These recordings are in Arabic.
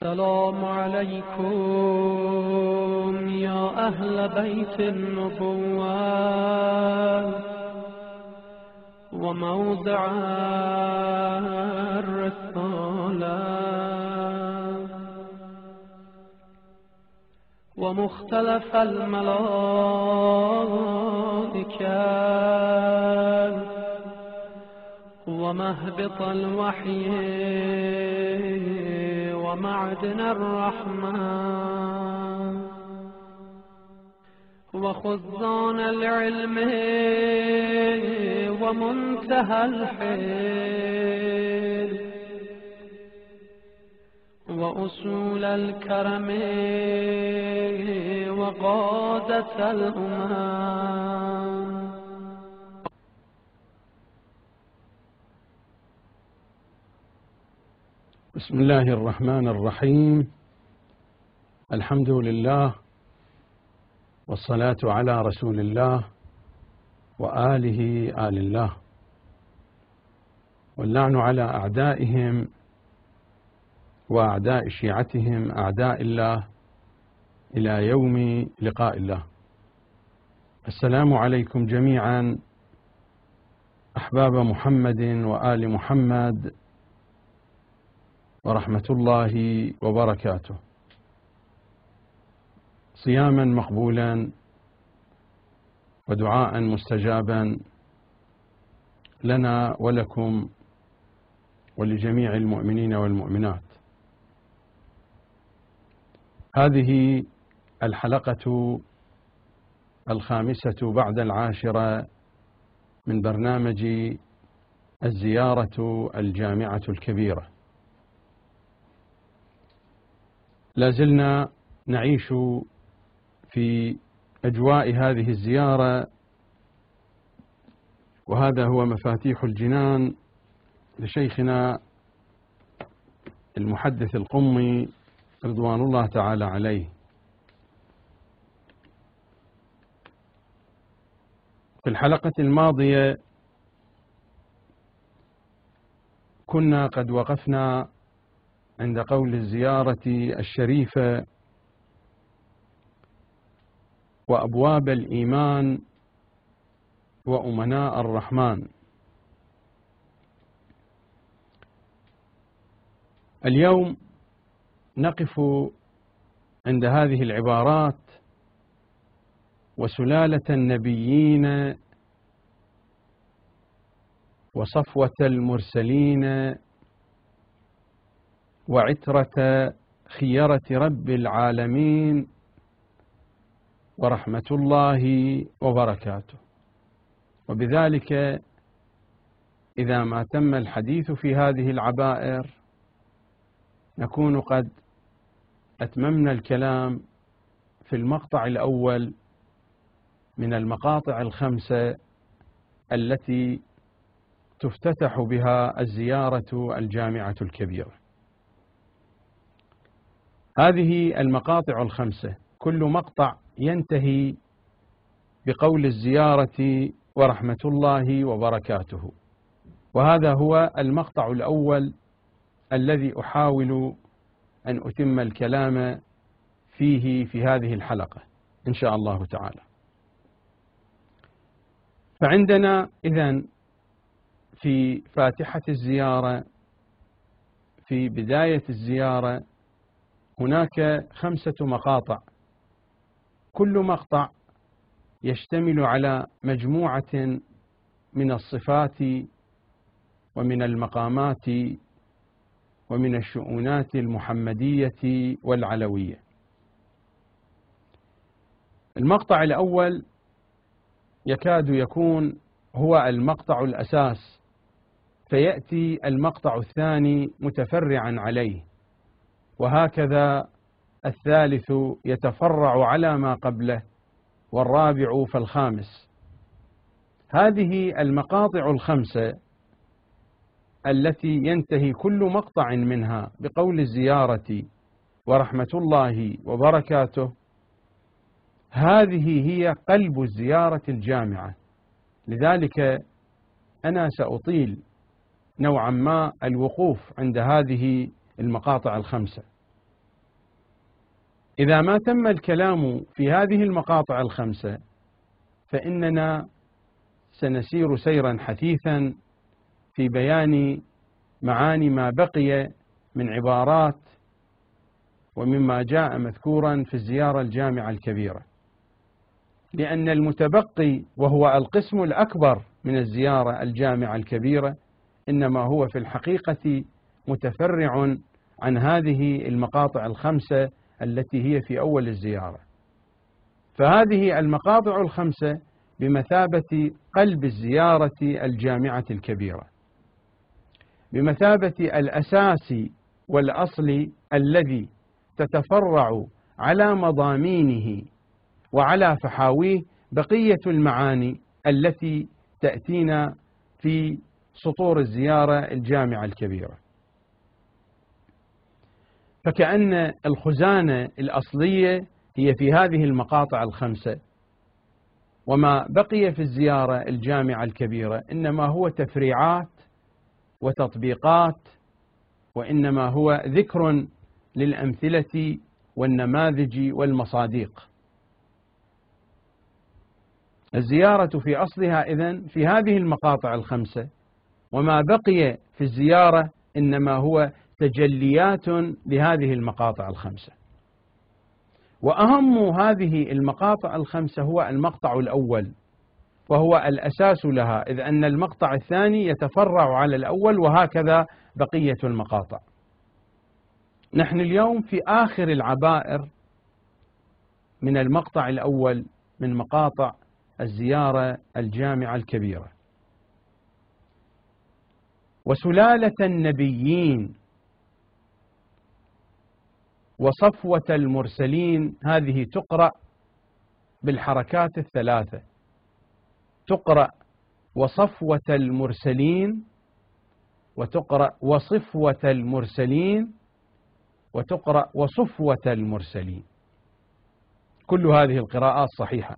السلام عليكم يا أهل بيت النبوة وموضع الرسالة ومختلف الملائكة ومهبط الوحي ومعدن الرحمة وخزان العلم ومنتهى الحلم وأصول الكرم وقادة الأمم. بسم الله الرحمن الرحيم. الحمد لله والصلاة على رسول الله وآله آل الله، واللعن على أعدائهم وأعداء شيعتهم أعداء الله إلى يوم لقاء الله. السلام عليكم جميعا أحباب محمد وآل محمد ورحمة الله وبركاته. صياما مقبولا ودعاء مستجابا لنا ولكم ولجميع المؤمنين والمؤمنات. هذه الحلقة الخامسة بعد العاشرة من برنامج الزيارة الجامعة الكبيرة. لازلنا نعيش في أجواء هذه الزيارة، وهذا هو مفاتيح الجنان لشيخنا المحدث القمي رضوان الله تعالى عليه. في الحلقة الماضية كنا قد وقفنا عند قول الزيارة الشريفة وأبواب الإيمان وأمناء الرحمن. اليوم نقف عند هذه العبارات: وسلالة النبيين وصفوة المرسلين وعترة خيرة رب العالمين ورحمة الله وبركاته. وبذلك إذا ما تم الحديث في هذه العبائر نكون قد أتممنا الكلام في المقطع الأول من المقاطع الخمسة التي تفتتح بها الزيارة الجامعة الكبيرة. هذه المقاطع الخمسة كل مقطع ينتهي بقول الزيارة ورحمة الله وبركاته، وهذا هو المقطع الأول الذي أحاول أن أتم الكلام فيه في هذه الحلقة إن شاء الله تعالى. فعندنا إذن في فاتحة الزيارة في بداية الزيارة هناك 5 مقاطع، كل مقطع يشتمل على مجموعة من الصفات ومن المقامات ومن الشؤونات المحمدية والعلوية. المقطع الأول يكاد يكون هو المقطع الأساس، فيأتي المقطع الثاني متفرعا عليه، وهكذا الثالث يتفرع على ما قبله، والرابع فالخامس. هذه المقاطع الخمسة التي ينتهي كل مقطع منها بقول الزيارة ورحمة الله وبركاته، هذه هي قلب الزيارة الجامعة. لذلك أنا سأطيل نوعا ما الوقوف عند هذه المقاطع الخمسة، إذا ما تم الكلام في هذه المقاطع الخمسة فإننا سنسير سيرا حثيثا في بيان معاني ما بقي من عبارات ومما جاء مذكورا في الزيارة الجامعة الكبيرة، لأن المتبقي وهو القسم الأكبر من الزيارة الجامعة الكبيرة إنما هو في الحقيقة متفرع عن هذه المقاطع الخمسة التي هي في أول الزيارة. فهذه المقاطع الخمسة بمثابة قلب الزيارة الجامعة الكبيرة، بمثابة الأساس والأصل الذي تتفرع على مضامينه وعلى فحاويه بقية المعاني التي تأتينا في سطور الزيارة الجامعة الكبيرة. فكأن الخزانة الأصلية هي في هذه المقاطع الخمسة، وما بقي في الزيارة الجامعة الكبيرة إنما هو تفريعات وتطبيقات، وإنما هو ذكر للأمثلة والنماذج والمصادق. الزيارة في أصلها إذن في هذه المقاطع الخمسة، وما بقي في الزيارة إنما هو تجليات لهذه المقاطع الخمسة. وأهم هذه المقاطع الخمسة هو المقطع الأول، وهو الأساس لها، إذ أن المقطع الثاني يتفرع على الأول، وهكذا بقية المقاطع. نحن اليوم في آخر العبائر من المقطع الأول من مقاطع الزيارة الجامعة الكبيرة. وسلالة النبيين وصفوة المرسلين، هذه تقرأ بالحركات الثلاثة، تقرأ وصفوة المرسلين، وتقرأ وصفوة المرسلين، وتقرأ وصفوة المرسلين. كل هذه القراءات صحيحة.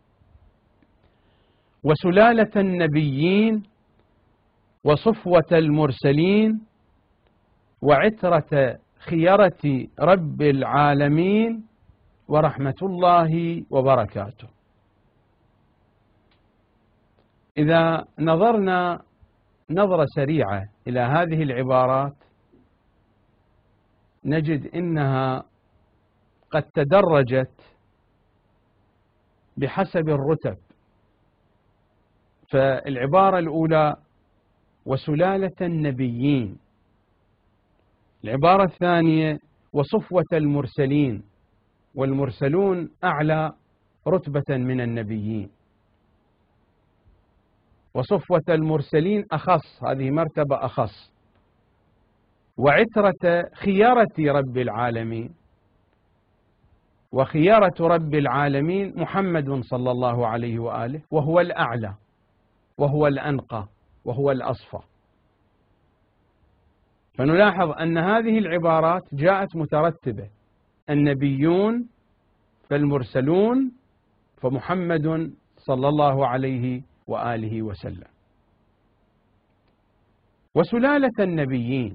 وسلالة النبيين وصفوة المرسلين وعترة خيرة رب العالمين ورحمة الله وبركاته. إذا نظرنا نظرة سريعة إلى هذه العبارات نجد إنها قد تدرجت بحسب الرتب. فالعبارة الأولى وسلالة النبيين، العبارة الثانية وصفوة المرسلين، والمرسلون أعلى رتبة من النبيين، وصفوة المرسلين أخص، هذه مرتبة أخص. وعترة خيرة رب العالمين، وخيرة رب العالمين محمد صلى الله عليه وآله، وهو الأعلى وهو الأنقى وهو الأصفى. فنلاحظ أن هذه العبارات جاءت مترتبة: النبيون فالمرسلون فمحمد صلى الله عليه وآله وسلم. وسلالة النبيين،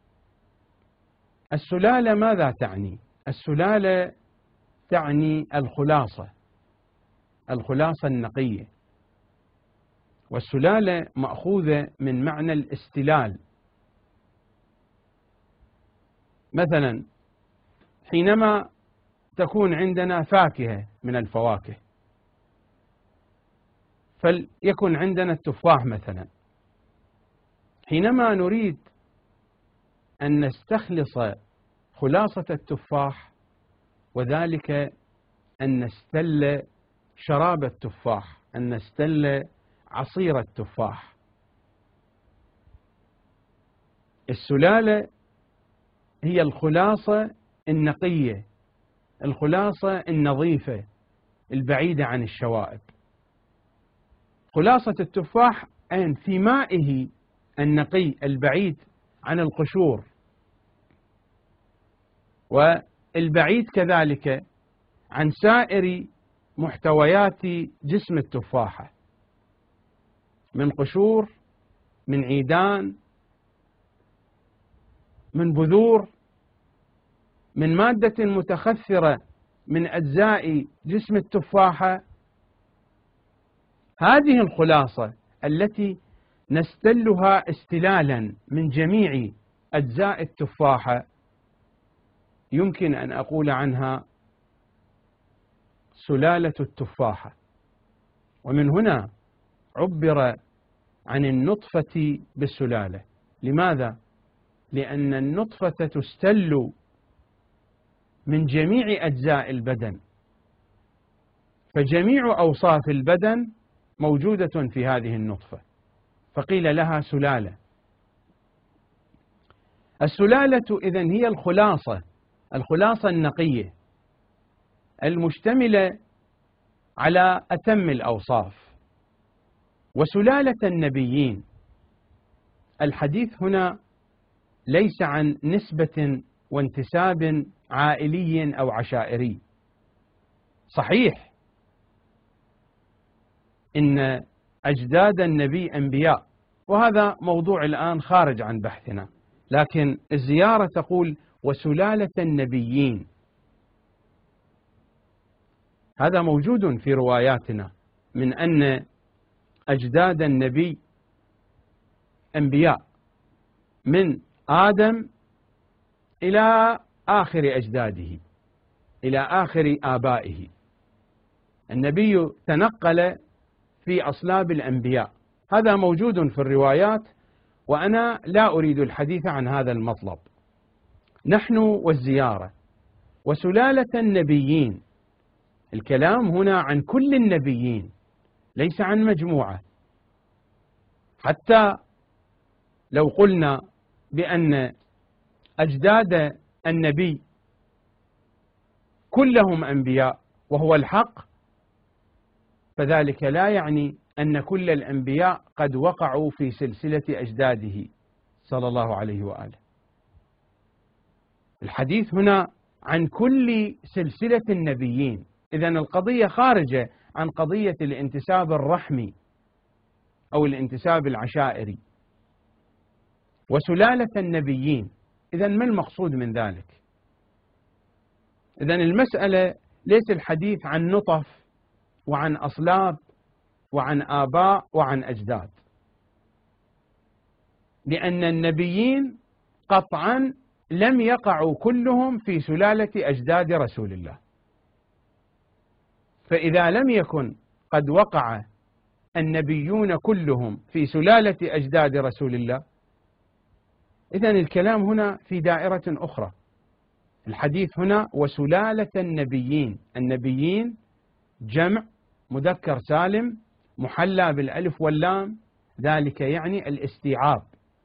السلالة ماذا تعني؟ السلالة تعني الخلاصة، الخلاصة النقية. والسلالة مأخوذة من معنى الاستلال. مثلا حينما تكون عندنا فاكهة من الفواكه، فليكن عندنا التفاح مثلا، حينما نريد أن نستخلص خلاصة التفاح، وذلك أن نستل شراب التفاح، أن نستل عصير التفاح. السلالة هي الخلاصة النقية، الخلاصة النظيفة البعيدة عن الشوائب. خلاصة التفاح أين؟ في مائه النقي البعيد عن القشور، والبعيد كذلك عن سائر محتويات جسم التفاحة، من قشور، من عيدان، من بذور، من مادة متخثرة من أجزاء جسم التفاحة. هذه الخلاصة التي نستلها استلالا من جميع أجزاء التفاحة يمكن أن أقول عنها سلالة التفاحة. ومن هنا عبر عن النطفة بالسلالة. لماذا؟ لأن النطفة تستل من جميع أجزاء البدن، فجميع أوصاف البدن موجودة في هذه النطفة، فقيل لها سلالة. السلالة إذن هي الخلاصة النقية المشتملة على أتم الأوصاف. وسلالة النبيين، الحديث هنا ليس عن نسبة وانتساب عائلي أو عشائري. صحيح إن أجداد النبي أنبياء، وهذا موضوع الآن خارج عن بحثنا، لكن الزيارة تقول وسلالة النبيين. هذا موجود في رواياتنا من أن أجداد النبي أنبياء من آدم إلى آخر أجداده، إلى آخر آبائه. النبي تنقل في أصلاب الأنبياء، هذا موجود في الروايات، وأنا لا أريد الحديث عن هذا المطلب. نحن والزيارة وسلالة النبيين، الكلام هنا عن كل النبيين ليس عن مجموعة. حتى لو قلنا بأن أجداد النبي كلهم أنبياء وهو الحق، فذلك لا يعني أن كل الأنبياء قد وقعوا في سلسلة أجداده صلى الله عليه وآله. الحديث هنا عن كل سلسلة النبيين، إذن القضية خارجة عن قضية الانتساب الرحمي أو الانتساب العشائري. وسلالة النبيين، إذن ما المقصود من ذلك؟ إذن المسألة ليس الحديث عن نطف وعن أصلاب وعن آباء وعن أجداد، لأن النبيين قطعا لم يقعوا كلهم في سلالة أجداد رسول الله. فإذا لم يكن قد وقع النبيون كلهم في سلالة أجداد رسول الله، إذن الكلام هنا في دائرة أخرى. الحديث هنا وسلالة النبيين، النبيين جمع مذكر سالم محلى بالألف واللام، ذلك يعني الاستيعاب.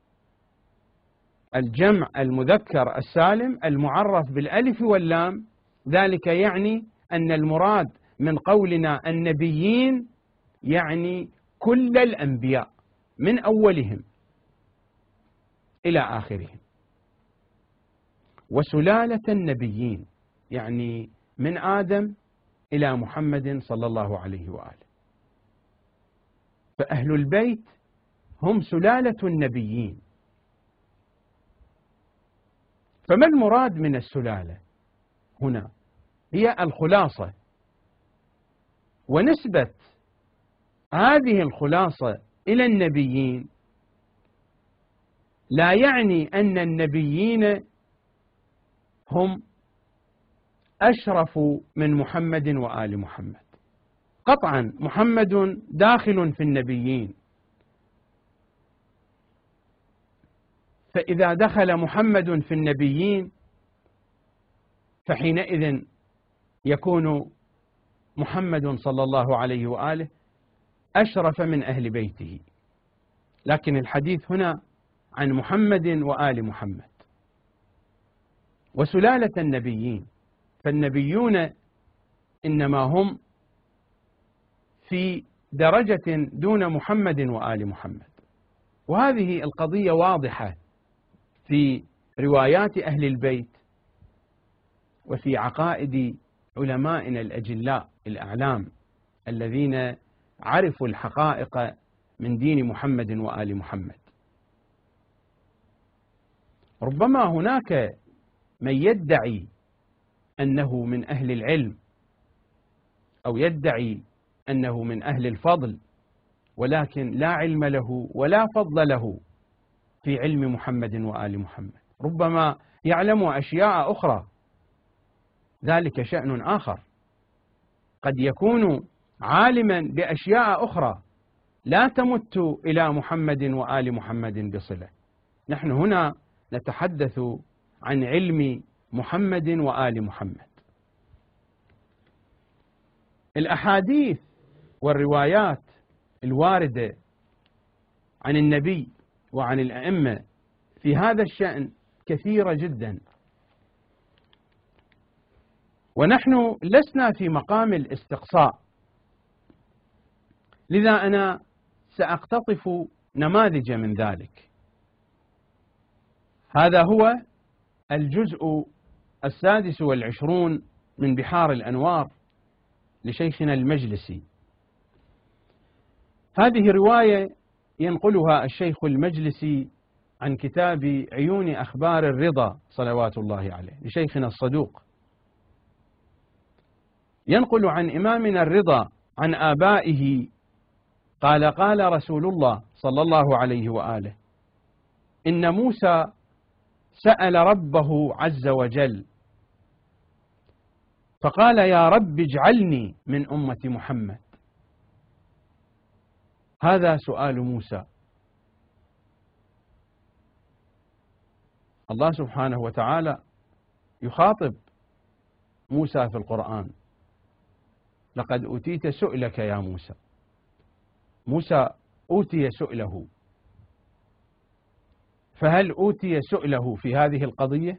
الجمع المذكر السالم المعرف بالألف واللام، ذلك يعني أن المراد من قولنا النبيين يعني كل الأنبياء من أولهم إلى آخرهم. وسلالة النبيين يعني من آدم إلى محمد صلى الله عليه وآله. فأهل البيت هم سلالة النبيين. فما المراد من السلالة هنا؟ هي الخلاصة، ونسبة هذه الخلاصة إلى النبيين لا يعني أن النبيين هم أشرف من محمد وآل محمد. قطعا محمد داخل في النبيين، فإذا دخل محمد في النبيين فحينئذ يكون محمد صلى الله عليه وآله أشرف من أهل بيته. لكن الحديث هنا عن محمد وآل محمد وسلالة النبيين، فالنبيون إنما هم في درجة دون محمد وآل محمد. وهذه القضية واضحة في روايات أهل البيت وفي عقائد علمائنا الأجلاء الأعلام الذين عرفوا الحقائق من دين محمد وآل محمد. ربما هناك من يدعي أنه من أهل العلم أو يدعي أنه من أهل الفضل، ولكن لا علم له ولا فضل له في علم محمد وآل محمد. ربما يعلم أشياء أخرى، ذلك شأن آخر. قد يكون عالما بأشياء أخرى لا تمت إلى محمد وآل محمد بصلة. نحن هنا نتحدث عن علم محمد وآل محمد. الأحاديث والروايات الواردة عن النبي وعن الأئمة في هذا الشأن كثيرة جدا، ونحن لسنا في مقام الاستقصاء، لذا أنا سأقتطف نماذج من ذلك. هذا هو الجزء 26 من بحار الأنوار لشيخنا المجلسي. هذه رواية ينقلها الشيخ المجلسي عن كتاب عيون أخبار الرضا صلوات الله عليه لشيخنا الصدوق. ينقل عن إمامنا الرضا عن آبائه قال: قال رسول الله صلى الله عليه وآله: إن موسى سأل ربه عز وجل فقال: يا رب اجعلني من أمة محمد. هذا سؤال موسى. الله سبحانه وتعالى يخاطب موسى في القرآن: لقد أوتيت سؤلك يا موسى. موسى أوتي سؤله، فهل أوتي سؤله في هذه القضية؟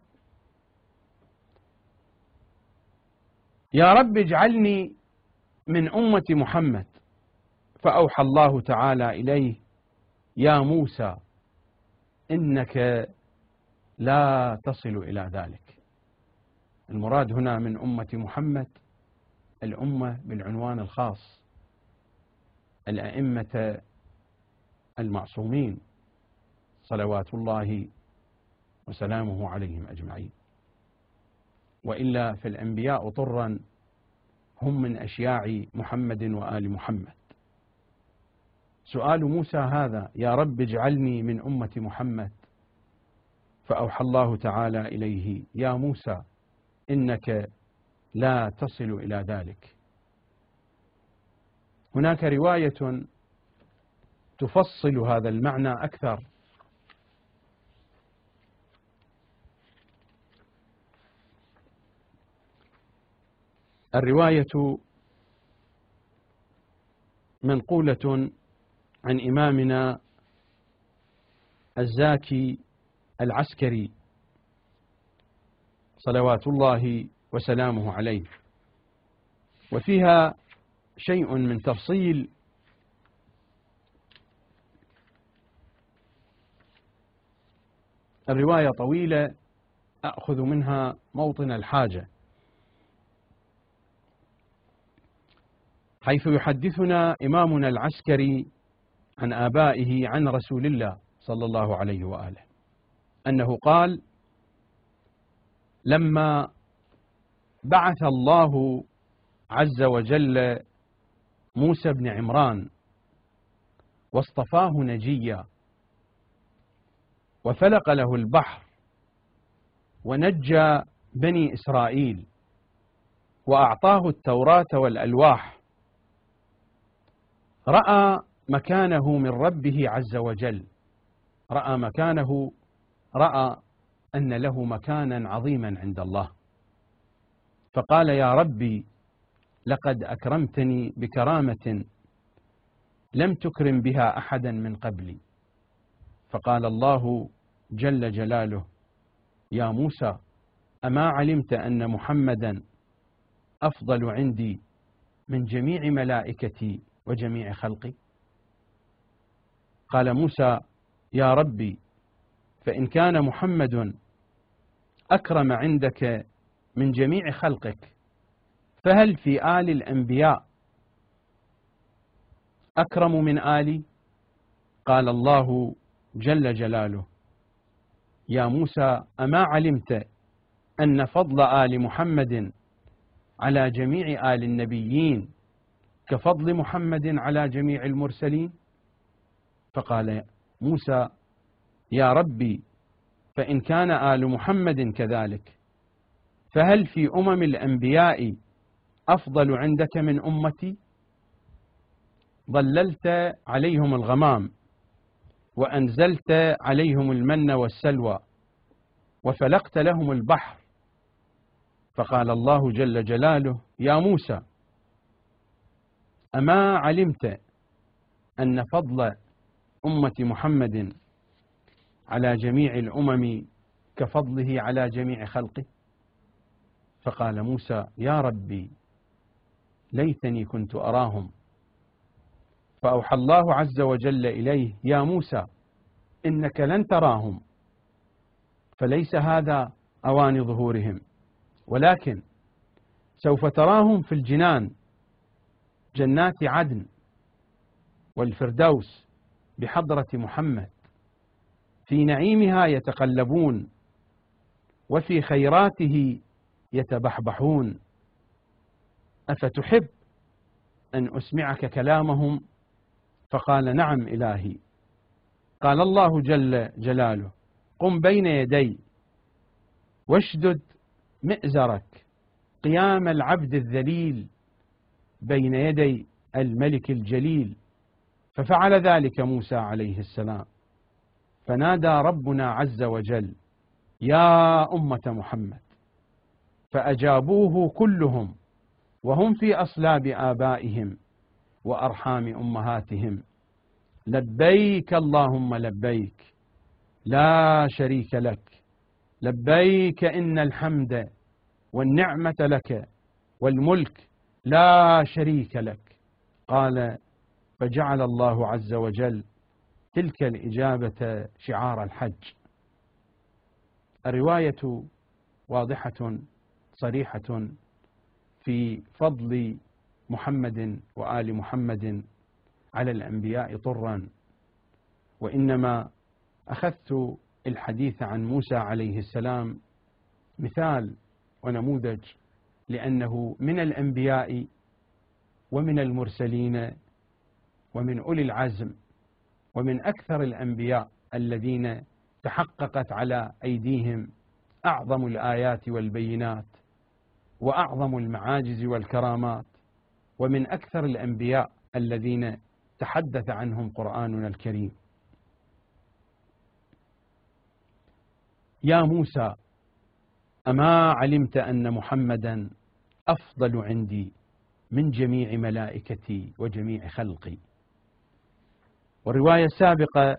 يا رب اجعلني من أمة محمد، فأوحى الله تعالى إليه: يا موسى إنك لا تصل إلى ذلك. المراد هنا من أمة محمد الأمة بالعنوان الخاص، الأئمة المعصومين صلوات الله وسلامه عليهم أجمعين. وإلا فالأنبياء طرا هم من أشياع محمد وآل محمد. سؤال موسى هذا: يا رب اجعلني من أمة محمد، فأوحى الله تعالى إليه: يا موسى إنك لا تصل إلى ذلك. هناك رواية تفصل هذا المعنى أكثر. الرواية منقولة عن إمامنا الزاكي العسكري صلوات الله وسلامه عليه، وفيها شيء من تفصيل الرواية طويلة، أخذ منها موطن الحاجة، حيث يحدثنا إمامنا العسكري عن آبائه عن رسول الله صلى الله عليه وآله أنه قال: لما بعث الله عز وجل موسى بن عمران واصطفاه نجيا وفلق له البحر ونجى بني إسرائيل وأعطاه التوراة والألواح، رأى مكانه من ربه عز وجل، رأى مكانه، رأى أن له مكانا عظيما عند الله، فقال: يا ربي لقد أكرمتني بكرامة لم تكرم بها أحدا من قبلي. فقال الله جل جلاله: يا موسى أما علمت أن محمدا أفضل عندي من جميع ملائكتي وجميع خلقي؟ قال موسى: يا ربي فإن كان محمد أكرم عندك من جميع خلقك، فهل في آل الأنبياء أكرم من آلي؟ قال الله جل جلاله: يا موسى أما علمت أن فضل آل محمد على جميع آل النبيين كفضل محمد على جميع المرسلين؟ فقال موسى: يا ربي، فإن كان آل محمد كذلك، فهل في الأنبياء أفضل عندك من أمتي؟ ظللت عليهم الغمام، وأنزلت عليهم المن والسلوى، وفلقت لهم البحر. فقال الله جل جلاله: يا موسى، أما علمت أن فضل أمة محمد على جميع الأمم كفضله على جميع خلقه؟ فقال موسى: يا ربي، ليتني كنت أراهم. فأوحى الله عز وجل إليه: يا موسى، إنك لن تراهم، فليس هذا أوان ظهورهم، ولكن سوف تراهم في الجنان، جنات عدن والفردوس بحضرة محمد، في نعيمها يتقلبون، وفي خيراته يتبحبحون. أفتحب أن أسمعك كلامهم؟ فقال: نعم إلهي. قال الله جل جلاله: قم بين يدي واشدد مئزرك قيام العبد الذليل بين يدي الملك الجليل. ففعل ذلك موسى عليه السلام، فنادى ربنا عز وجل: يا أمة محمد، فأجابوه كلهم وهم في أصلاب آبائهم وأرحام أمهاتهم: لبيك اللهم لبيك، لا شريك لك، لبيك إن الحمد والنعمة لك والملك لا شريك لك. قال: فجعل الله عز وجل تلك الإجابة شعار الحج. الرواية واضحة صريحة في فضل محمد وآل محمد على الأنبياء طرا، وإنما أخذت الحديث عن موسى عليه السلام مثال ونموذج، لأنه من الأنبياء ومن المرسلين ومن أولي العزم، ومن أكثر الأنبياء الذين تحققت على أيديهم أعظم الآيات والبينات وأعظم المعاجز والكرامات، ومن أكثر الأنبياء الذين تحدث عنهم قرآننا الكريم. يا موسى، أما علمت أن محمدا أفضل عندي من جميع ملائكتي وجميع خلقي؟ والرواية السابقة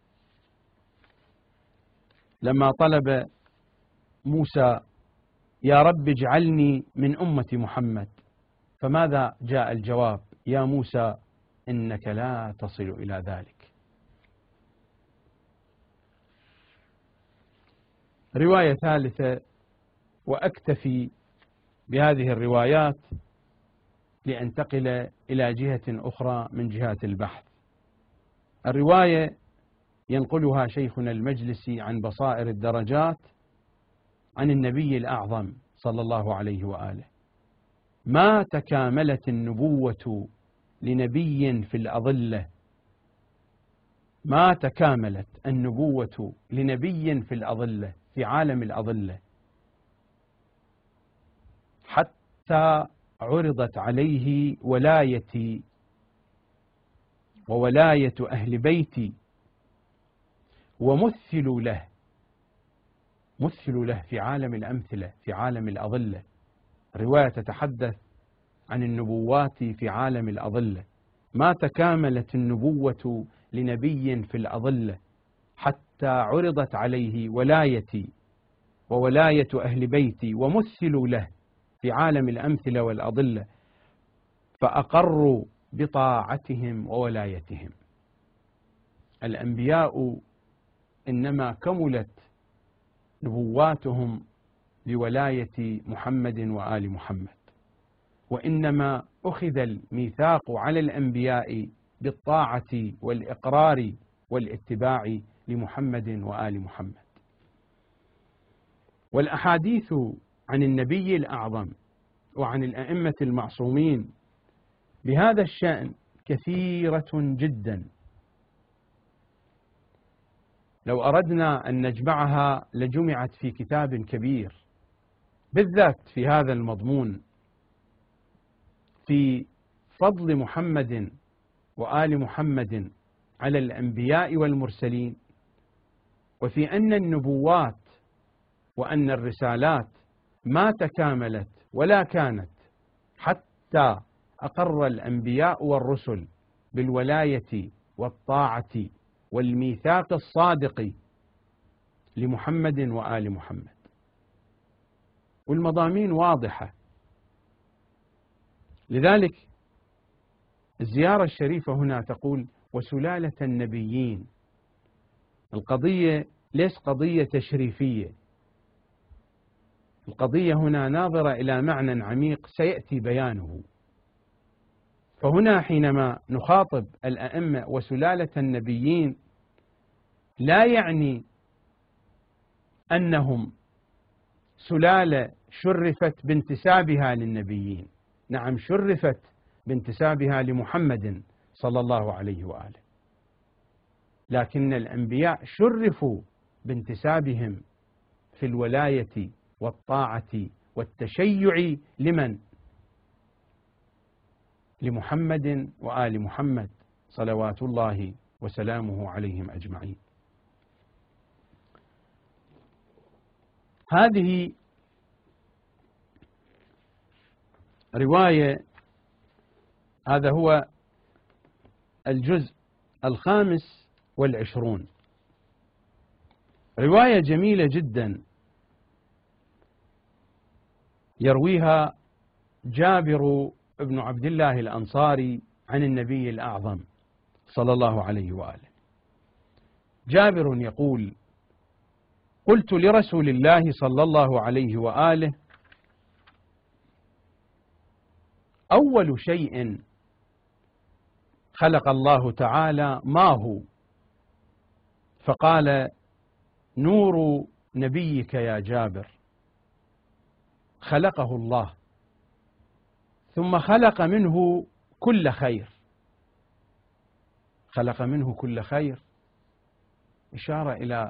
لما طلب موسى: يا رب اجعلني من أمة محمد، فماذا جاء الجواب؟ يا موسى، إنك لا تصل إلى ذلك. رواية ثالثة، وأكتفي بهذه الروايات لأنتقل إلى جهة أخرى من جهات البحث. الرواية ينقلها شيخنا المجلسي عن بصائر الدرجات عن النبي الأعظم صلى الله عليه وآله: ما تكاملت النبوة لنبي في الأظلة، ما تكاملت النبوة لنبي في الأظلة، في عالم الأظلة، حتى عرضت عليه ولايتي وولاية أهل بيتي ومثلوا له، مثلوا له في عالم الأمثلة، في عالم الأظلة. رواية تتحدث عن النبوات في عالم الأظلة: ما تكاملت النبوة لنبي في الأظلة حتى عرضت عليه ولايتي وولاية أهل بيتي ومثلوا له في عالم الأمثلة والأظلة، فأقروا بطاعتهم وولايتهم. الأنبياء إنما كملت نبواتهم بولاية محمد وآل محمد، وإنما أخذ الميثاق على الأنبياء بالطاعة والإقرار والاتباع لمحمد وآل محمد. والأحاديث عن النبي الأعظم وعن الأئمة المعصومين بهذا الشأن كثيرة جدا، لو أردنا أن نجمعها لجمعت في كتاب كبير، بالذات في هذا المضمون في فضل محمد وآل محمد على الأنبياء والمرسلين، وفي أن النبوات وأن الرسالات ما تكاملت ولا كانت حتى أقر الأنبياء والرسل بالولاية والطاعة والميثاق الصادق لمحمد وآل محمد. والمضامين واضحة. لذلك الزيارة الشريفة هنا تقول وسلالة النبيين. القضية ليس قضية تشريفية، القضية هنا ناظرة إلى معنى عميق سيأتي بيانه. فهنا حينما نخاطب الأئمة وسلالة النبيين لا يعني أنهم سلالة شرفت بانتسابها للنبيين، نعم شرفت بانتسابها لمحمد صلى الله عليه وآله، لكن الأنبياء شرفوا بانتسابهم في الولاية والطاعة والتشيع لمن؟ لمحمد وآل محمد صلوات الله وسلامه عليهم أجمعين. هذه رواية، هذا هو الجزء 25، رواية جميلة جدا يرويها جابر بن عبد الله الأنصاري عن النبي الأعظم صلى الله عليه وآله. جابر يقول قلت لرسول الله صلى الله عليه وآله أول شيء خلق الله تعالى ما هو؟ فقال نور نبيك يا جابر، خلقه الله ثم خلق منه كل خير. خلق منه كل خير إشارة إلى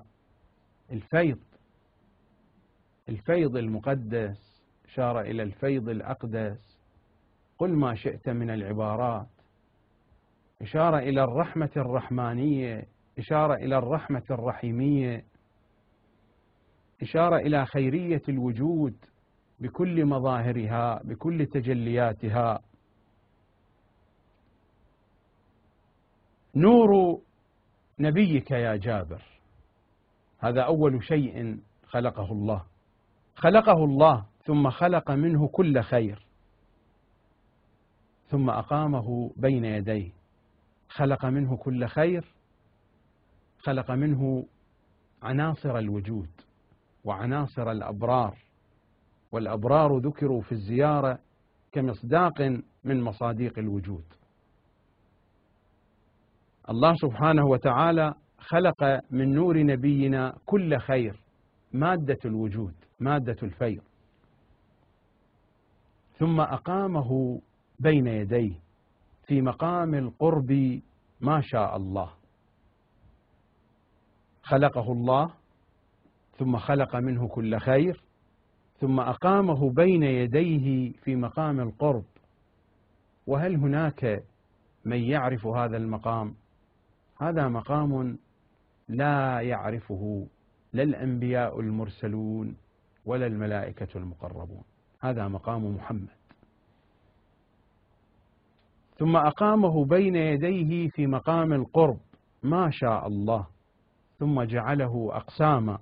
الفيض المقدس، إشارة إلى الفيض الأقدس، قل ما شئت من العبارات، إشارة إلى الرحمة الرحمانية، إشارة إلى الرحمة الرحيمية، إشارة إلى خيرية الوجود بكل مظاهرها بكل تجلياتها. نور نبيك يا جابر، هذا أول شيء خلقه الله. خلقه الله ثم خلق منه كل خير ثم أقامه بين يديه. خلق منه كل خير، خلق منه عناصر الوجود وعناصر الأبرار، والأبرار ذكروا في الزيارة كمصداق من مصاديق الوجود. الله سبحانه وتعالى خلق من نور نبينا كل خير، مادة الوجود، مادة الفيض، ثم أقامه بين يديه في مقام القرب ما شاء الله. خلقه الله ثم خلق منه كل خير ثم أقامه بين يديه في مقام القرب. وهل هناك من يعرف هذا المقام؟ هذا مقام لا يعرفه لا الأنبياء المرسلون ولا الملائكة المقربون، هذا مقام محمد. ثم أقامه بين يديه في مقام القرب ما شاء الله، ثم جعله أقساما،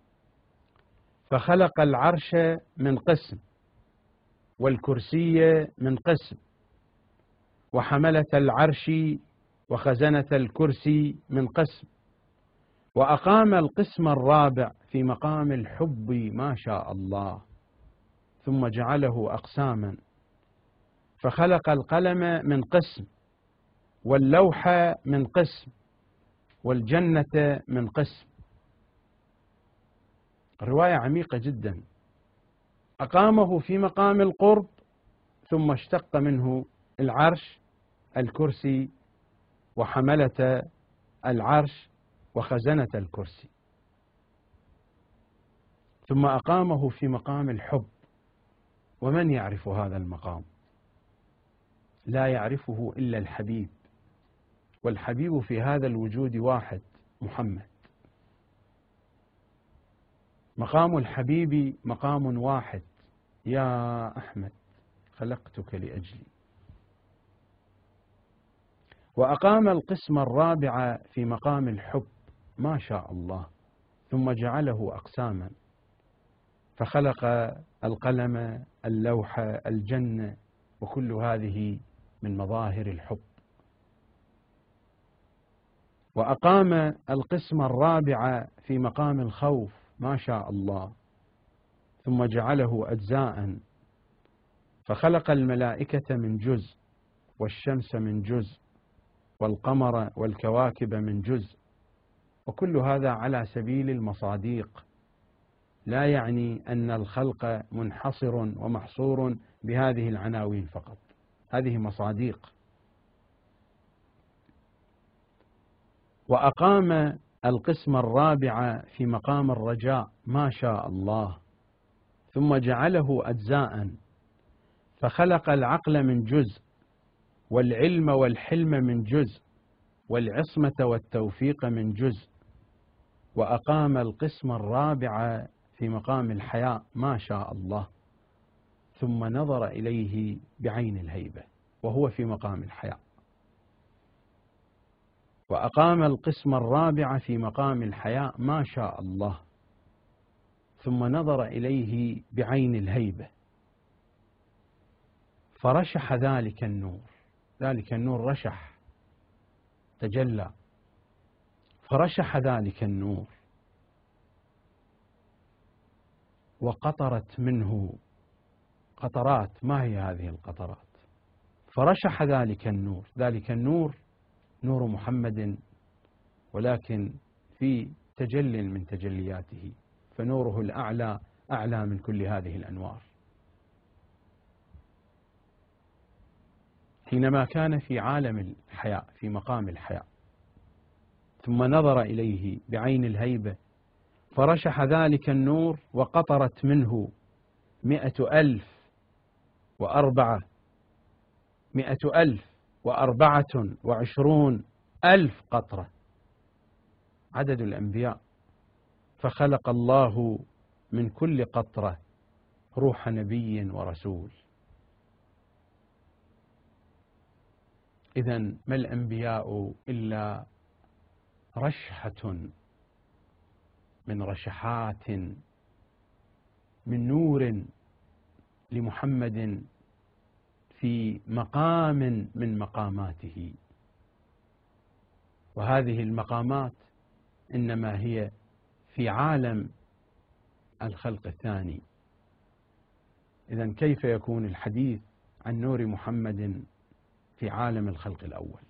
فخلق العرش من قسم، والكرسي من قسم، وحملة العرش وخزنة الكرسي من قسم، وأقام القسم الرابع في مقام الحب ما شاء الله، ثم جعله أقساما، فخلق القلم من قسم، واللوح من قسم، والجنة من قسم. رواية عميقة جدا. أقامه في مقام القرب ثم اشتق منه العرش، الكرسي، وحملة العرش وخزنة الكرسي، ثم أقامه في مقام الحب. ومن يعرف هذا المقام؟ لا يعرفه إلا الحبيب، والحبيب في هذا الوجود واحد، محمد. مقام الحبيب مقام واحد. يا أحمد خلقتك لأجلي. وأقام القسم الرابع في مقام الحب، ما شاء الله، ثم جعله أقساما، فخلق القلم، اللوح، الجنة، وكل هذه من مظاهر الحب. وأقام القسم الرابع في مقام الخوف، ما شاء الله، ثم جعله أجزاء، فخلق الملائكة من جزء، والشمس من جزء، والقمر والكواكب من جزء، وكل هذا على سبيل المصاديق، لا يعني أن الخلق منحصر ومحصور بهذه العناوين فقط، هذه مصاديق. وأقام القسم الرابع في مقام الرجاء، ما شاء الله، ثم جعله أجزاء، فخلق العقل من جزء، والعلم والحلم من جزء، والعصمة والتوفيق من جزء. وأقام القسم الرابع في مقام الحياء، ما شاء الله، ثم نظر إليه بعين الهيبة وهو في مقام الحياء. وأقام القسم الرابع في مقام الحياء، ما شاء الله، ثم نظر إليه بعين الهيبة، فرشح ذلك النور. ذلك النور رشح، تجلى، فرشح ذلك النور، وقطرت منه قطرات. ما هي هذه القطرات؟ فرشح ذلك النور. ذلك النور نور محمد، ولكن في تجل من تجلياته، فنوره الأعلى أعلى من كل هذه الأنوار. حينما كان في عالم الحياء، في مقام الحياء، ثم نظر إليه بعين الهيبة، فرشح ذلك النور، وقطرت منه 124,000 قطرة، عدد الأنبياء. فخلق الله من كل قطرة روح نبي ورسول. إذن ما الأنبياء إلا رشحة من رشحات من نور لمحمد في مقام من مقاماته. وهذه المقامات إنما هي في عالم الخلق الثاني. إذن كيف يكون الحديث عن نور محمد في عالم الخلق الأول؟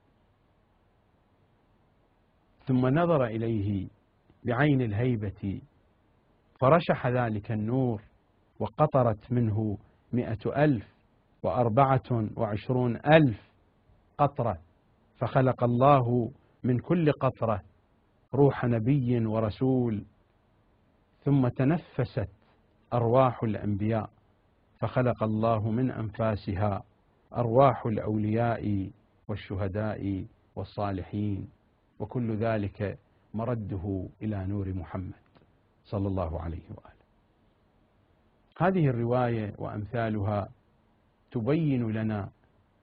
ثم نظر إليه بعين الهيبة، فرشح ذلك النور، وقطرت منه 124,000 قطرة، فخلق الله من كل قطرة روح نبي ورسول. ثم تنفست أرواح الأنبياء، فخلق الله من أنفاسها أرواح الأولياء والشهداء والصالحين، وكل ذلك مرده إلى نور محمد صلى الله عليه وآله. هذه الرواية وأمثالها تبين لنا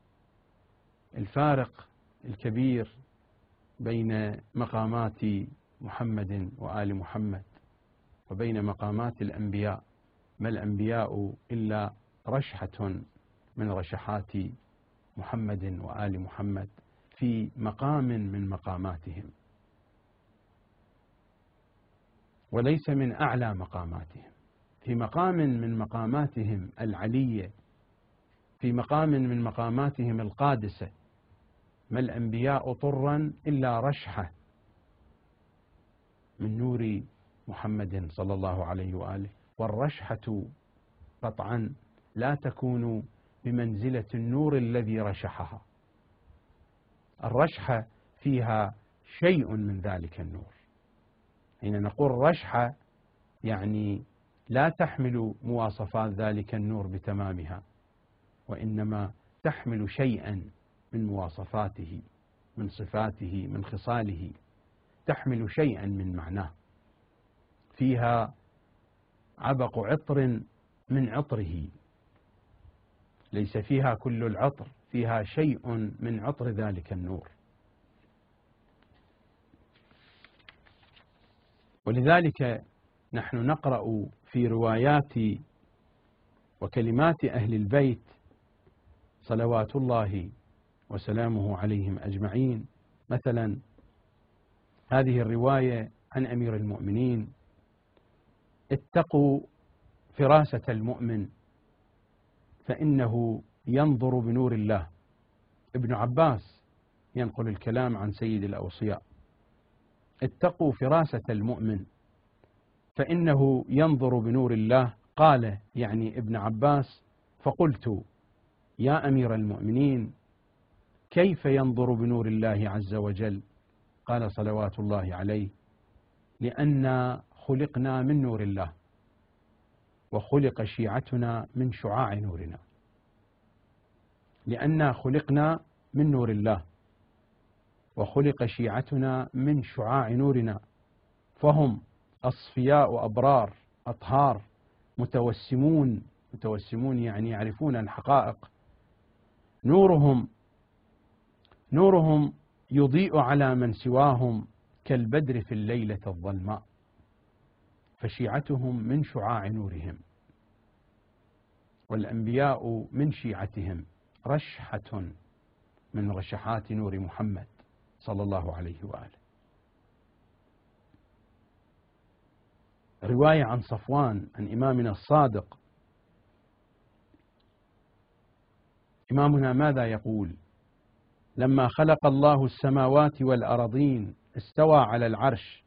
الفارق الكبير بين مقامات محمد وآل محمد وبين مقامات الأنبياء. ما الأنبياء إلا رشحة من رشحات محمد وآل محمد في مقام من مقاماتهم، وليس من أعلى مقاماتهم، في مقام من مقاماتهم العلية، في مقام من مقاماتهم القادسة. ما الأنبياء طرا إلا رشحة من نور محمد صلى الله عليه وآله. والرشحة قطعا لا تكون بمنزلة النور الذي رشحها، الرشحة فيها شيء من ذلك النور. حين نقول رشحة يعني لا تحمل مواصفات ذلك النور بتمامها، وإنما تحمل شيئا من مواصفاته، من صفاته، من خصاله، تحمل شيئا من معناه. فيها عبق عطر من عطره، ليس فيها كل العطر، فيها شيء من عطر ذلك النور. ولذلك نحن نقرأ في روايات وكلمات أهل البيت صلوات الله وسلامه عليهم أجمعين، مثلا هذه الرواية عن أمير المؤمنين: اتقوا فراسة المؤمن فإنه ينظر بنور الله. ابن عباس ينقل الكلام عن سيد الأوصياء: اتقوا فراسة المؤمن فإنه ينظر بنور الله. قال يعني ابن عباس: فقلت يا أمير المؤمنين كيف ينظر بنور الله عز وجل؟ قال صلوات الله عليه: لأننا خلقنا من نور الله، وخلق شيعتنا من شعاع نورنا. لأننا خلقنا من نور الله، وخلق شيعتنا من شعاع نورنا، فهم أصفياء أبرار أطهار متوسمون يعني يعرفون الحقائق. نورهم يضيء على من سواهم كالبدر في الليلة الظلماء، فشيعتهم من شعاع نورهم، والأنبياء من شيعتهم، رشحة من رشحات نور محمد صلى الله عليه وآله. رواية عن صفوان عن إمامنا الصادق، إمامنا ماذا يقول؟ لما خلق الله السماوات والأرضين استوى على العرش،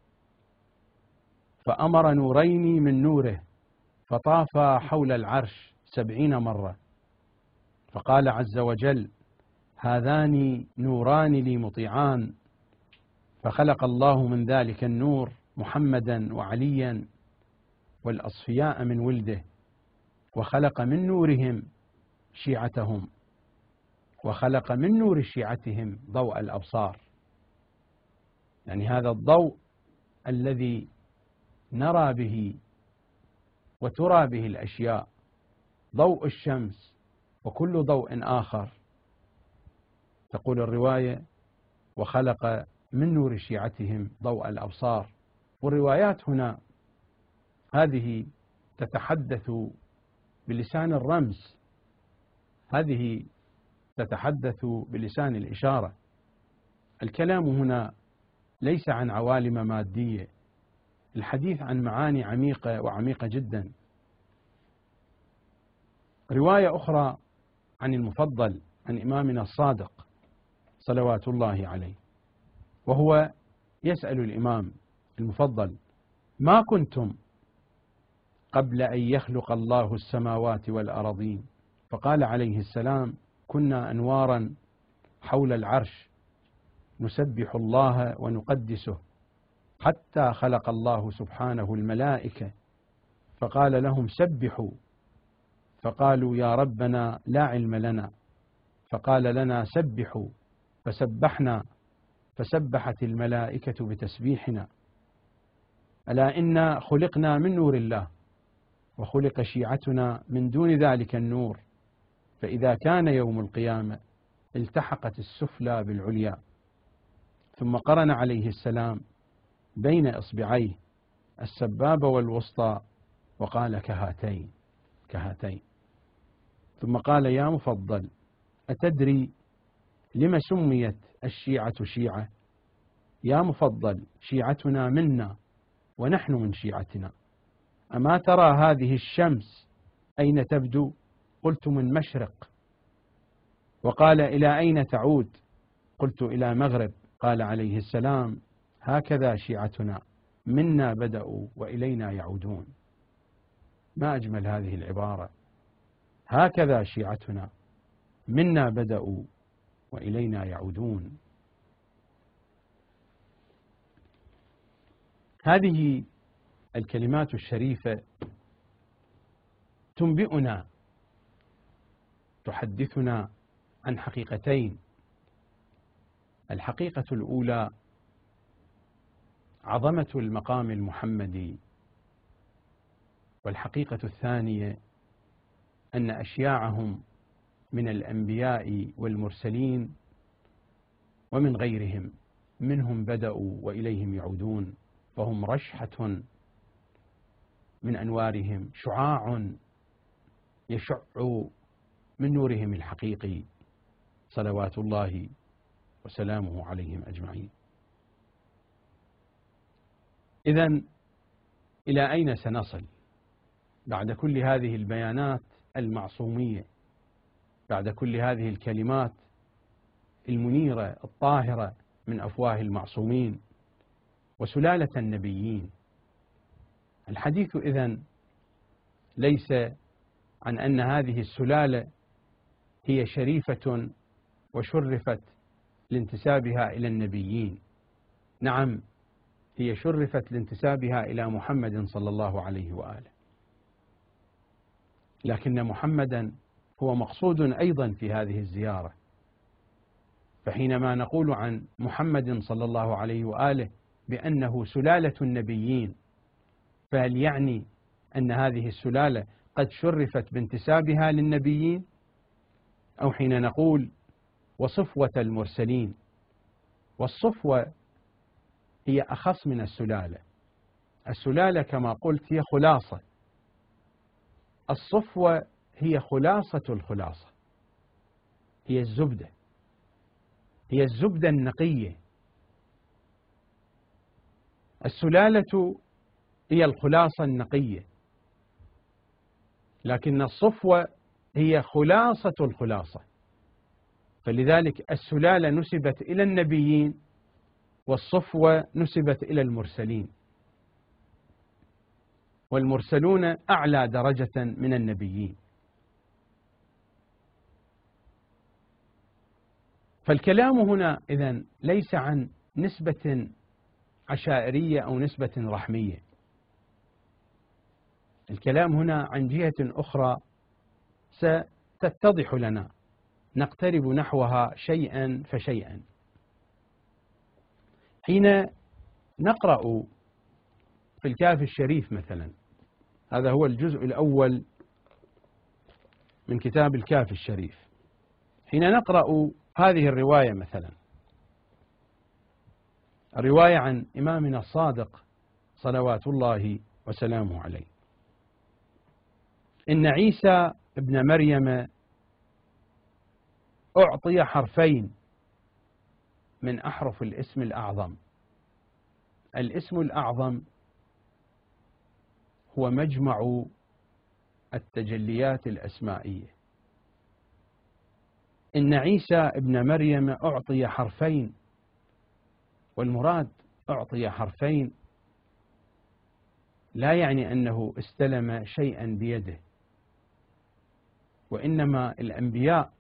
فأمر نورين من نوره فطافا حول العرش 70 مرة، فقال عز وجل: هذان نوران لي مطيعان. فخلق الله من ذلك النور محمدا وعليا والأصفياء من ولده، وخلق من نورهم شيعتهم، وخلق من نور شيعتهم ضوء الأبصار. يعني هذا الضوء الذي نرى به وترى به الأشياء، ضوء الشمس وكل ضوء آخر. تقول الرواية: وخلق من نور شيعتهم ضوء الأبصار. والروايات هنا هذه تتحدث بلسان الرمز، هذه تتحدث بلسان الإشارة. الكلام هنا ليس عن عوالم مادية، الحديث عن معاني عميقة وعميقة جدا. رواية أخرى عن المفضل عن إمامنا الصادق صلوات الله عليه، وهو يسأل الإمام المفضل: ما كنتم قبل أن يخلق الله السماوات والأرضين؟ فقال عليه السلام: كنا أنوارا حول العرش نسبح الله ونقدسه، حتى خلق الله سبحانه الملائكة فقال لهم: سبحوا، فقالوا: يا ربنا لا علم لنا، فقال لنا: سبحوا، فسبحنا، فسبحت الملائكة بتسبيحنا. ألا إنا خلقنا من نور الله، وخلق شيعتنا من دون ذلك النور، فإذا كان يوم القيامة التحقت السفلى بالعليا. ثم قرن عليه السلام بين إصبعيه السبابة والوسطى وقال: كهاتين كهاتين. ثم قال: يا مفضل، أتدري لم سميت الشيعة شيعة؟ يا مفضل، شيعتنا منا ونحن من شيعتنا. أما ترى هذه الشمس أين تبدو؟ قلت: من مشرق. وقال: إلى أين تعود؟ قلت: إلى مغرب. قال عليه السلام: هكذا شيعتنا، منا بدأوا وإلينا يعودون. ما أجمل هذه العبارة. هكذا شيعتنا، منا بدأوا وإلينا يعودون. هذه الكلمات الشريفة تنبئنا، تحدثنا عن حقيقتين. الحقيقة الأولى عظمة المقام المحمدي، والحقيقة الثانية أن أشياعهم من الأنبياء والمرسلين ومن غيرهم منهم بدأوا وإليهم يعودون، فهم رشحة من أنوارهم، شعاع يشع من نورهم الحقيقي، صلوات الله وسلامه عليهم أجمعين. إذن إلى أين سنصل بعد كل هذه البيانات المعصومية، بعد كل هذه الكلمات المنيرة الطاهرة من أفواه المعصومين وسلالة النبيين؟ الحديث إذن ليس عن أن هذه السلالة هي شريفة وشرفت لانتسابها إلى النبيين. نعم، هي شرفت لانتسابها إلى محمد صلى الله عليه وآله، لكن محمدا هو مقصود أيضا في هذه الزيارة. فحينما نقول عن محمد صلى الله عليه وآله بأنه سلالة النبيين، فهل يعني أن هذه السلالة قد شرفت بانتسابها للنبيين؟ أو حين نقول وصفوة المرسلين، والصفوة هي أخص من السلالة. السلالة كما قلت هي خلاصة، الصفوة هي خلاصة الخلاصة، هي الزبدة، هي الزبدة النقية. السلالة هي الخلاصة النقية، لكن الصفوة هي خلاصة الخلاصة. فلذلك السلالة نسبت إلى النبيين، والصفوة نسبت إلى المرسلين، والمرسلون أعلى درجة من النبيين. فالكلام هنا إذن ليس عن نسبة عشائرية أو نسبة رحمية، الكلام هنا عن جهة أخرى ستتضح لنا، نقترب نحوها شيئا فشيئا. حين نقرأ في الكافي الشريف مثلا، هذا هو الجزء الأول من كتاب الكافي الشريف، حين نقرأ هذه الرواية مثلا، الرواية عن إمامنا الصادق صلوات الله وسلامه عليه: إن عيسى ابن مريم أعطي حرفين من أحرف الاسم الأعظم. الاسم الأعظم هو مجمع التجليات الأسمائية. إن عيسى ابن مريم أعطي حرفين، والمراد أعطي حرفين لا يعني أنه استلم شيئا بيده، وإنما الأنبياء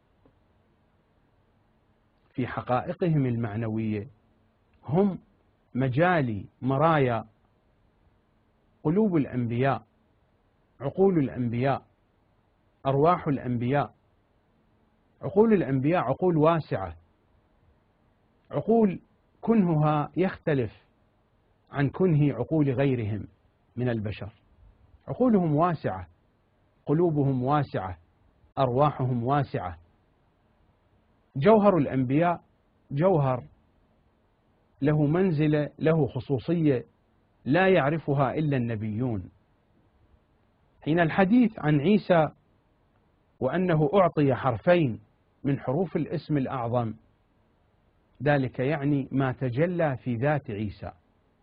في حقائقهم المعنوية هم مجالي مرايا قلوب الأنبياء، عقول الأنبياء، أرواح الأنبياء. عقول الأنبياء عقول واسعة، عقول كنهها يختلف عن كنه عقول غيرهم من البشر. عقولهم واسعة، قلوبهم واسعة، أرواحهم واسعة. جوهر الأنبياء جوهر له منزلة، له خصوصية لا يعرفها إلا النبيون. حين الحديث عن عيسى وأنه أعطي حرفين من حروف الاسم الأعظم، ذلك يعني ما تجلى في ذات عيسى،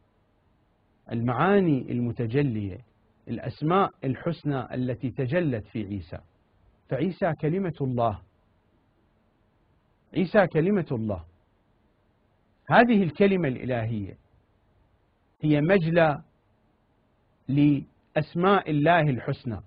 المعاني المتجلية، الأسماء الحسنى التي تجلت في عيسى. فعيسى كلمة الله، عيسى كلمة الله. هذه الكلمة الإلهية هي مجلى لأسماء الله الحسنى،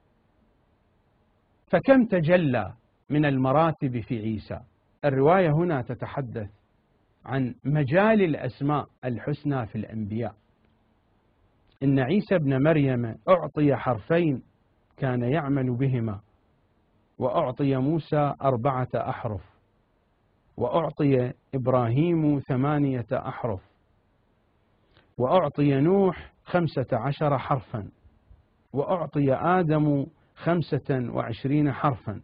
فكم تجلى من المراتب في عيسى. الرواية هنا تتحدث عن مجال الأسماء الحسنى في الأنبياء. إن عيسى ابن مريم أعطي حرفين كان يعمل بهما، وأعطي موسى 4 أحرف، وأعطي إبراهيم 8 أحرف، وأعطي نوح 15 حرفا، وأعطي آدم 25 حرفا.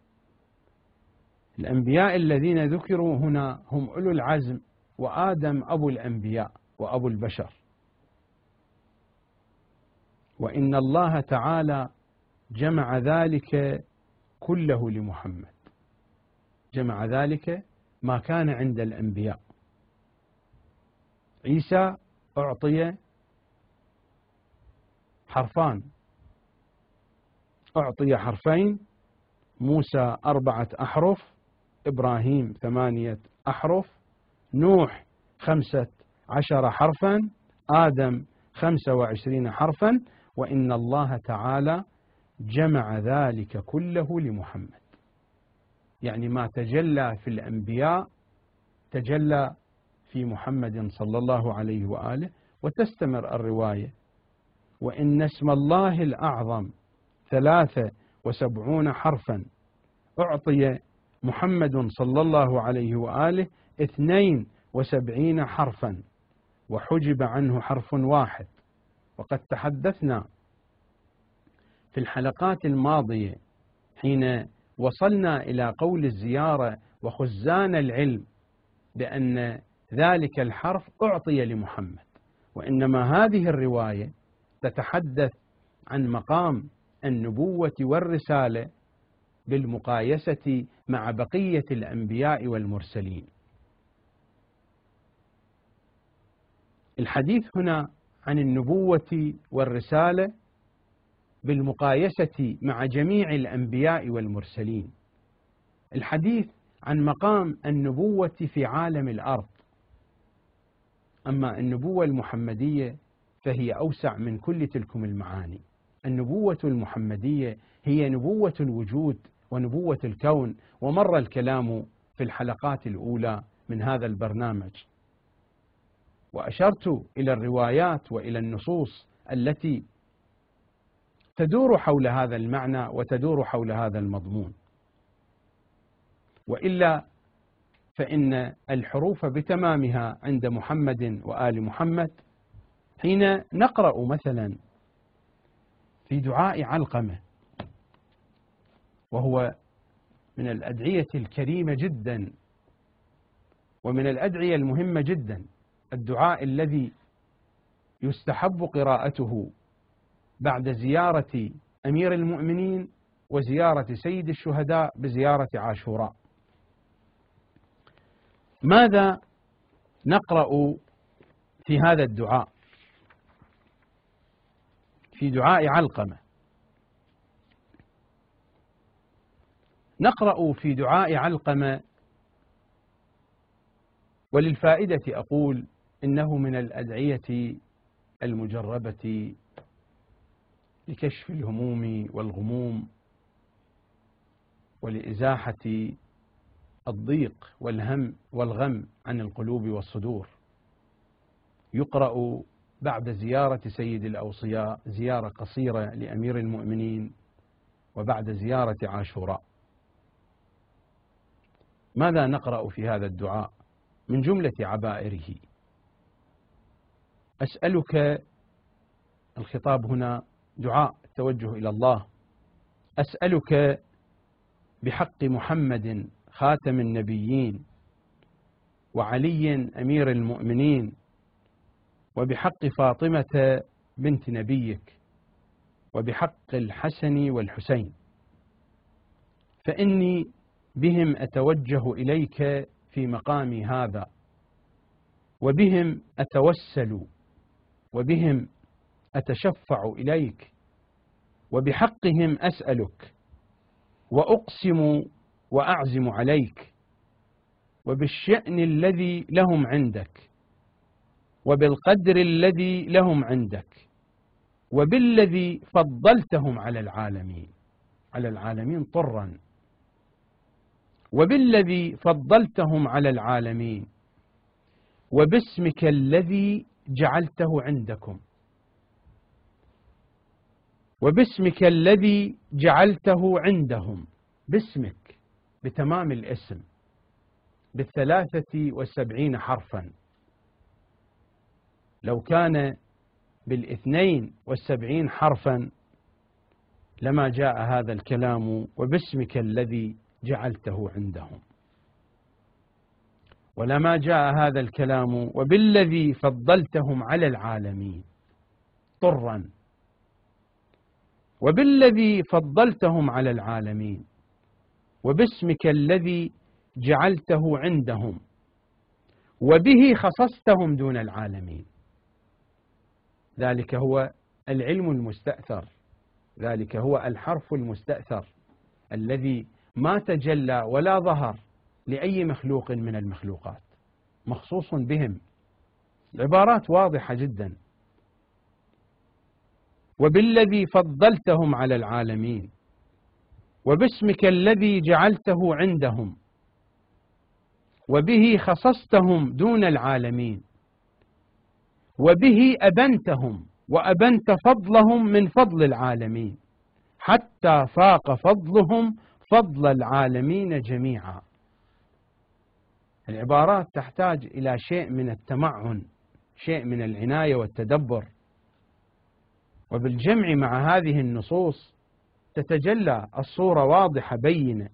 الأنبياء الذين ذكروا هنا هم أولو العزم، وآدم أبو الأنبياء وأبو البشر. وإن الله تعالى جمع ذلك كله لمحمد، جمع ذلك ما كان عند الأنبياء. عيسى أعطي حرفان، أعطي حرفين، موسى 4 أحرف، إبراهيم 8 أحرف، نوح 15 حرفا، آدم 25 حرفا. وإن الله تعالى جمع ذلك كله لمحمد، يعني ما تجلى في الأنبياء تجلى في محمد صلى الله عليه وآله. وتستمر الرواية: وإن اسم الله الأعظم 73 حرفا أعطي محمد صلى الله عليه وآله 72 حرفا، وحجب عنه حرف واحد. وقد تحدثنا في الحلقات الماضية حين وصلنا إلى قول الزيارة وخزان العلم بأن ذلك الحرف أعطي لمحمد، وإنما هذه الرواية تتحدث عن مقام النبوة والرسالة بالمقايسة مع بقية الأنبياء والمرسلين. الحديث هنا عن النبوة والرسالة بالمقايسة مع جميع الأنبياء والمرسلين. الحديث عن مقام النبوة في عالم الأرض. أما النبوة المحمدية فهي أوسع من كل تلكم المعاني. النبوة المحمدية هي نبوة الوجود ونبوة الكون، ومر الكلام في الحلقات الأولى من هذا البرنامج، وأشرت إلى الروايات وإلى النصوص التي تدور حول هذا المعنى وتدور حول هذا المضمون. وإلا فإن الحروف بتمامها عند محمد وآل محمد حين نقرأ مثلا في دعاء علقمة، وهو من الأدعية الكريمة جدا ومن الأدعية المهمة جدا، الدعاء الذي يستحب قراءته بعد زيارة أمير المؤمنين وزيارة سيد الشهداء بزيارة عاشوراء. ماذا نقرأ في هذا الدعاء؟ في دعاء علقمة نقرأ في دعاء علقمة، وللفائدة أقول إنه من الأدعية المجربة لكشف الهموم والغموم ولإزاحة الضيق والهم والغم عن القلوب والصدور. يقرأ بعد زيارة سيد الأوصياء زيارة قصيرة لأمير المؤمنين، وبعد زيارة عاشوراء. ماذا نقرأ في هذا الدعاء من جملة عبائره؟ أسألك، الخطاب هنا دعاء توجه إلى الله، أسألك بحق محمد خاتم النبيين وعلي أمير المؤمنين وبحق فاطمة بنت نبيك وبحق الحسن والحسين، فإني بهم أتوجه إليك في مقامي هذا، وبهم أتوسل، وبهم أتشفع إليك، وبحقهم أسألك وأقسم وأعزم عليك، وبالشأن الذي لهم عندك وبالقدر الذي لهم عندك، وبالذي فضلتهم على العالمين طرا، وبالذي فضلتهم على العالمين، وباسمك الذي جعلته عندكم، وباسمك الذي جعلته عندهم، باسمك بتمام الاسم ب73 حرفا. لو كان بال72 حرفا لما جاء هذا الكلام وباسمك الذي جعلته عندهم، ولما جاء هذا الكلام وبالذي فضلتهم على العالمين طرا، وبالذي فضلتهم على العالمين، وباسمك الذي جعلته عندهم، وبه خصصتهم دون العالمين. ذلك هو العلم المستأثر، ذلك هو الحرف المستأثر الذي ما تجلى ولا ظهر لأي مخلوق من المخلوقات، مخصوص بهم. العبارات واضحة جدا. وبالذي فضلتهم على العالمين، وباسمك الذي جعلته عندهم، وبه خصصتهم دون العالمين، وبه أبنتهم وأبنت فضلهم من فضل العالمين، حتى فاق فضلهم فضل العالمين جميعا. العبارات تحتاج إلى شيء من التمعن، شيء من العناية والتدبر، وبالجمع مع هذه النصوص تتجلى الصورة واضحة بينة.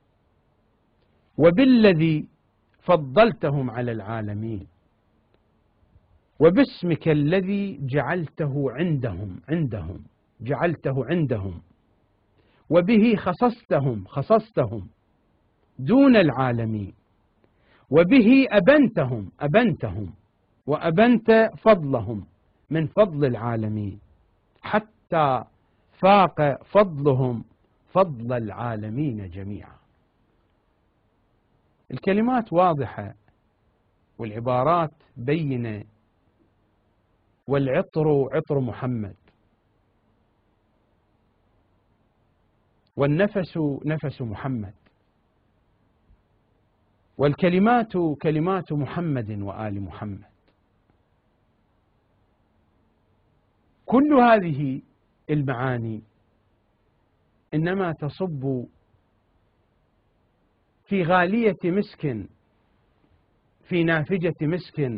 وبالذي فضلتهم على العالمين، وباسمك الذي جعلته عندهم، وبه خصصتهم دون العالمين، وبه أبنتهم وأبنت فضلهم من فضل العالمين، حتى فاق فضلهم فضل العالمين جميعا. الكلمات واضحة والعبارات بينة، والعطر عطر محمد، والنفس نفس محمد، والكلمات كلمات محمد وآل محمد. كل هذه المعاني إنما تصب في غالية مسك، في نافجة مسك،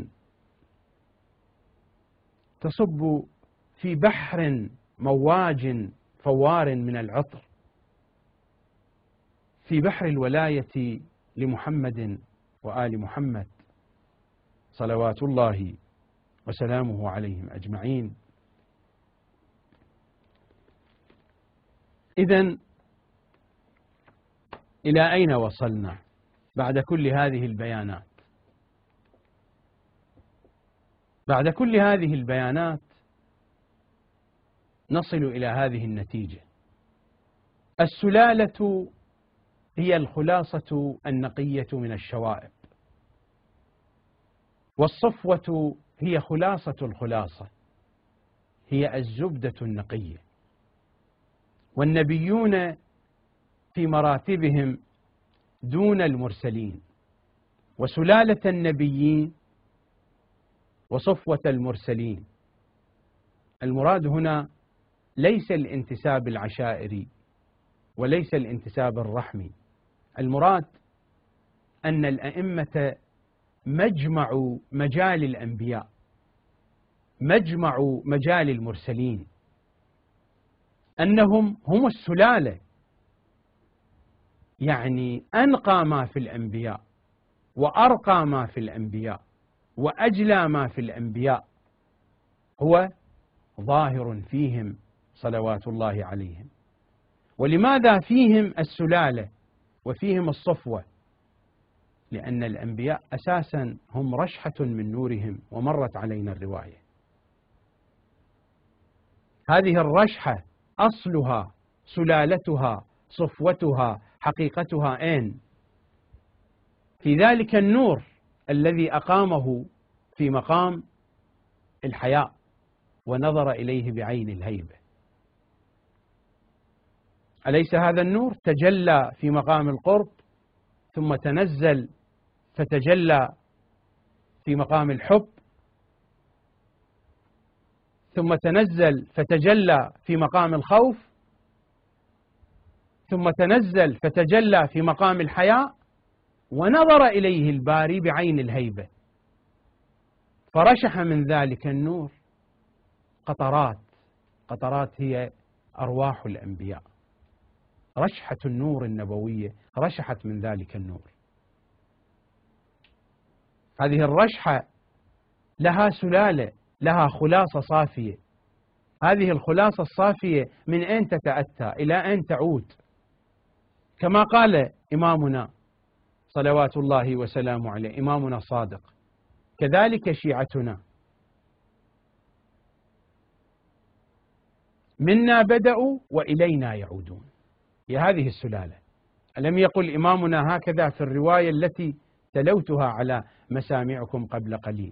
تصب في بحر مواج فوار من العطر، في بحر الولاية لمحمد وآل محمد صلوات الله وسلامه عليهم أجمعين. إذن إلى أين وصلنا بعد كل هذه البيانات؟ بعد كل هذه البيانات نصل إلى هذه النتيجة: السلالة هي الخلاصة النقية من الشوائب، والصفوة هي خلاصة الخلاصة، هي الزبدة النقية. والنبيون في مراتبهم دون المرسلين، وسلالة النبيين وصفوة المرسلين. المراد هنا ليس الانتساب العشائري وليس الانتساب الرحمي، المراد أن الأئمة مجمع مجال الأنبياء، مجمع مجال المرسلين، أنهم هم السلالة، يعني أنقى ما في الأنبياء وأرقى ما في الأنبياء وأجلى ما في الأنبياء هو ظاهر فيهم صلوات الله عليهم. ولماذا فيهم السلالة وفيهم الصفوة؟ لأن الأنبياء أساسا هم رشحة من نورهم، ومرت علينا الرواية. هذه الرشحة أصلها سلالتها صفوتها حقيقتها أين؟ في ذلك النور الذي أقامه في مقام الحياء ونظر إليه بعين الهيبة. أليس هذا النور تجلى في مقام القرب ثم تنزل فتجلى في مقام الحب ثم تنزل فتجلى في مقام الخوف ثم تنزل فتجلى في مقام الحياء ونظر إليه الباري بعين الهيبة، فرشح من ذلك النور قطرات. قطرات هي أرواح الأنبياء، رشحة النور النبوية رشحت من ذلك النور. هذه الرشحة لها سلالة، لها خلاصة صافية. هذه الخلاصة الصافية من أين تتأتى؟ إلى أين تعود؟ كما قال إمامنا صلوات الله وسلامه عليه، إمامنا الصادق، كذلك شيعتنا منا بدأوا وإلينا يعودون. هي هذه السلالة. ألم يقل إمامنا هكذا في الرواية التي تلوتها على مسامعكم قبل قليل؟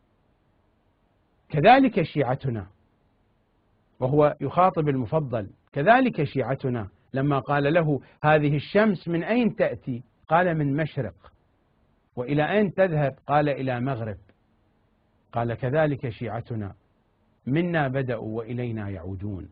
كذلك شيعتنا، وهو يخاطب المفضل، كذلك شيعتنا لما قال له هذه الشمس من أين تأتي؟ قال من مشرق. وإلى أين تذهب؟ قال إلى مغرب. قال كذلك شيعتنا منا بدأوا وإلينا يعودون.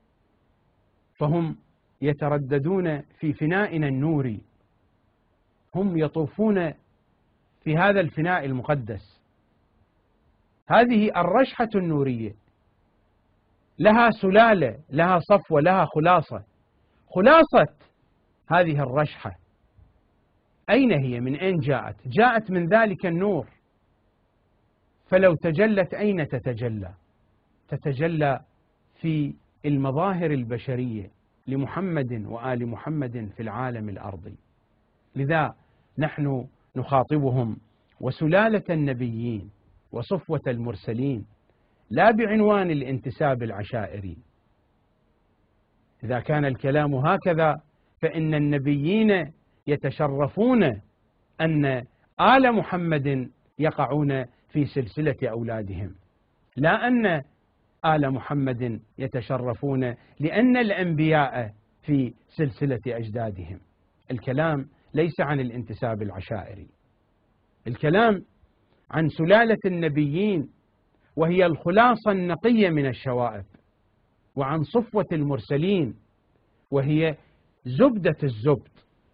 فهم يترددون في فنائنا النوري، هم يطوفون في هذا الفناء المقدس. هذه الرشحة النورية لها سلالة، لها صفوة، لها خلاصة. خلاصة هذه الرشحة أين هي؟ من أين جاءت؟ جاءت من ذلك النور. فلو تجلت أين تتجلى؟ تتجلى في المظاهر البشرية لمحمد وآل محمد في العالم الأرضي. لذا نحن نخاطبهم وسلالة النبيين وصفوة المرسلين لا بعنوان الانتساب العشائري. إذا كان الكلام هكذا فإن النبيين يتشرفون أن آل محمد يقعون في سلسلة أولادهم، لا أن آل محمد يتشرفون لأن الأنبياء في سلسلة أجدادهم. الكلام ليس عن الانتساب العشائري، الكلام عن سلالة النبيين وهي الخلاصة النقية من الشوائب، وعن صفوة المرسلين وهي زبدة الزبد،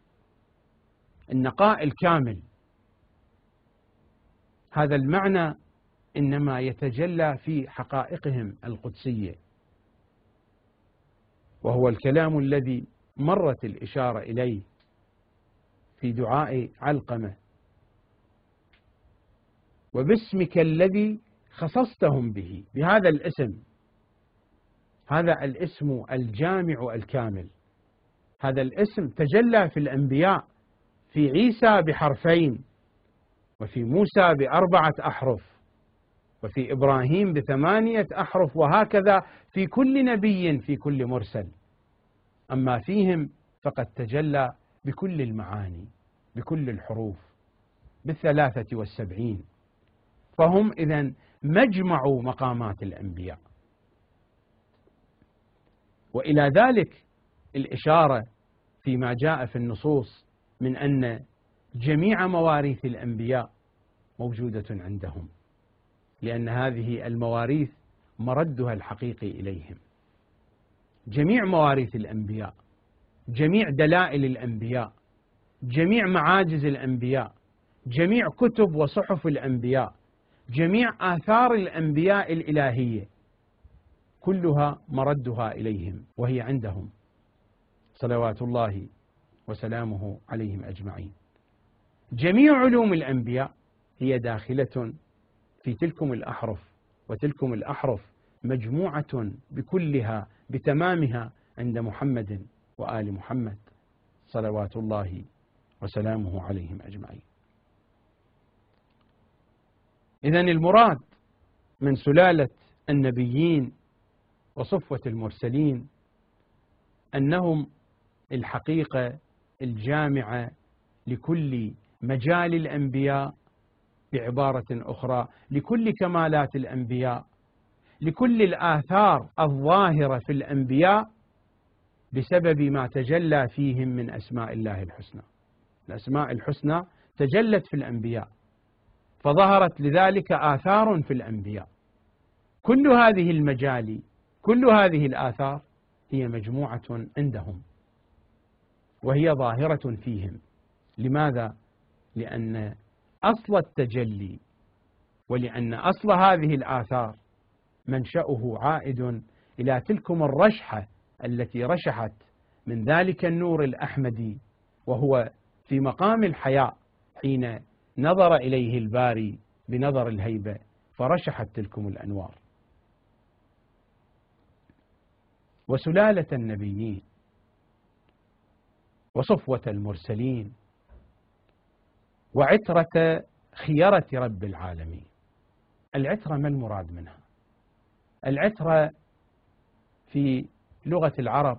النقاء الكامل. هذا المعنى إنما يتجلى في حقائقهم القدسية، وهو الكلام الذي مرت الإشارة إليه في دعاء علقمة: وباسمك الذي خصصتهم به، بهذا الاسم، هذا الاسم الجامع الكامل. هذا الاسم تجلى في الأنبياء، في عيسى بحرفين، وفي موسى ب4 أحرف، وفي إبراهيم ب8 أحرف، وهكذا في كل نبي، في كل مرسل. أما فيهم فقد تجلى بكل المعاني، بكل الحروف، ب73. فهم إذن مجمع مقامات الأنبياء. وإلى ذلك الإشارة فيما جاء في النصوص من أن جميع مواريث الأنبياء موجودة عندهم، لأن هذه المواريث مردها الحقيقي إليهم. جميع مواريث الأنبياء، جميع دلائل الأنبياء، جميع معاجز الأنبياء، جميع كتب وصحف الأنبياء، جميع آثار الأنبياء الإلهية، كلها مردها إليهم وهي عندهم صلوات الله وسلامه عليهم أجمعين. جميع علوم الأنبياء هي داخلة في تلكم الأحرف، وتلكم الأحرف مجموعة بكلها بتمامها عند محمد وآل محمد صلوات الله وسلامه عليهم أجمعين. إذن المراد من سلالة النبيين وصفوة المرسلين أنهم الحقيقة الجامعة لكل مجال الأنبياء بعبارة أخرى لكل كمالات الأنبياء، لكل الآثار الظاهرة في الأنبياء بسبب ما تجلى فيهم من أسماء الله الحسنى. الأسماء الحسنى تجلت في الأنبياء، فظهرت لذلك آثار في الأنبياء. كل هذه المجالي، كل هذه الآثار هي مجموعة عندهم وهي ظاهرة فيهم. لماذا؟ لأن أصل التجلي ولأن أصل هذه الآثار منشأه عائد إلى تلكم الرشحة التي رشحت من ذلك النور الأحمدي، وهو في مقام الحياء حين نظر إليه الباري بنظر الهيبة فرشحت تلكم الأنوار. وسلالة النبيين وصفوة المرسلين وعترة خيرة رب العالمين. العترة ما المراد منها؟ العترة في لغة العرب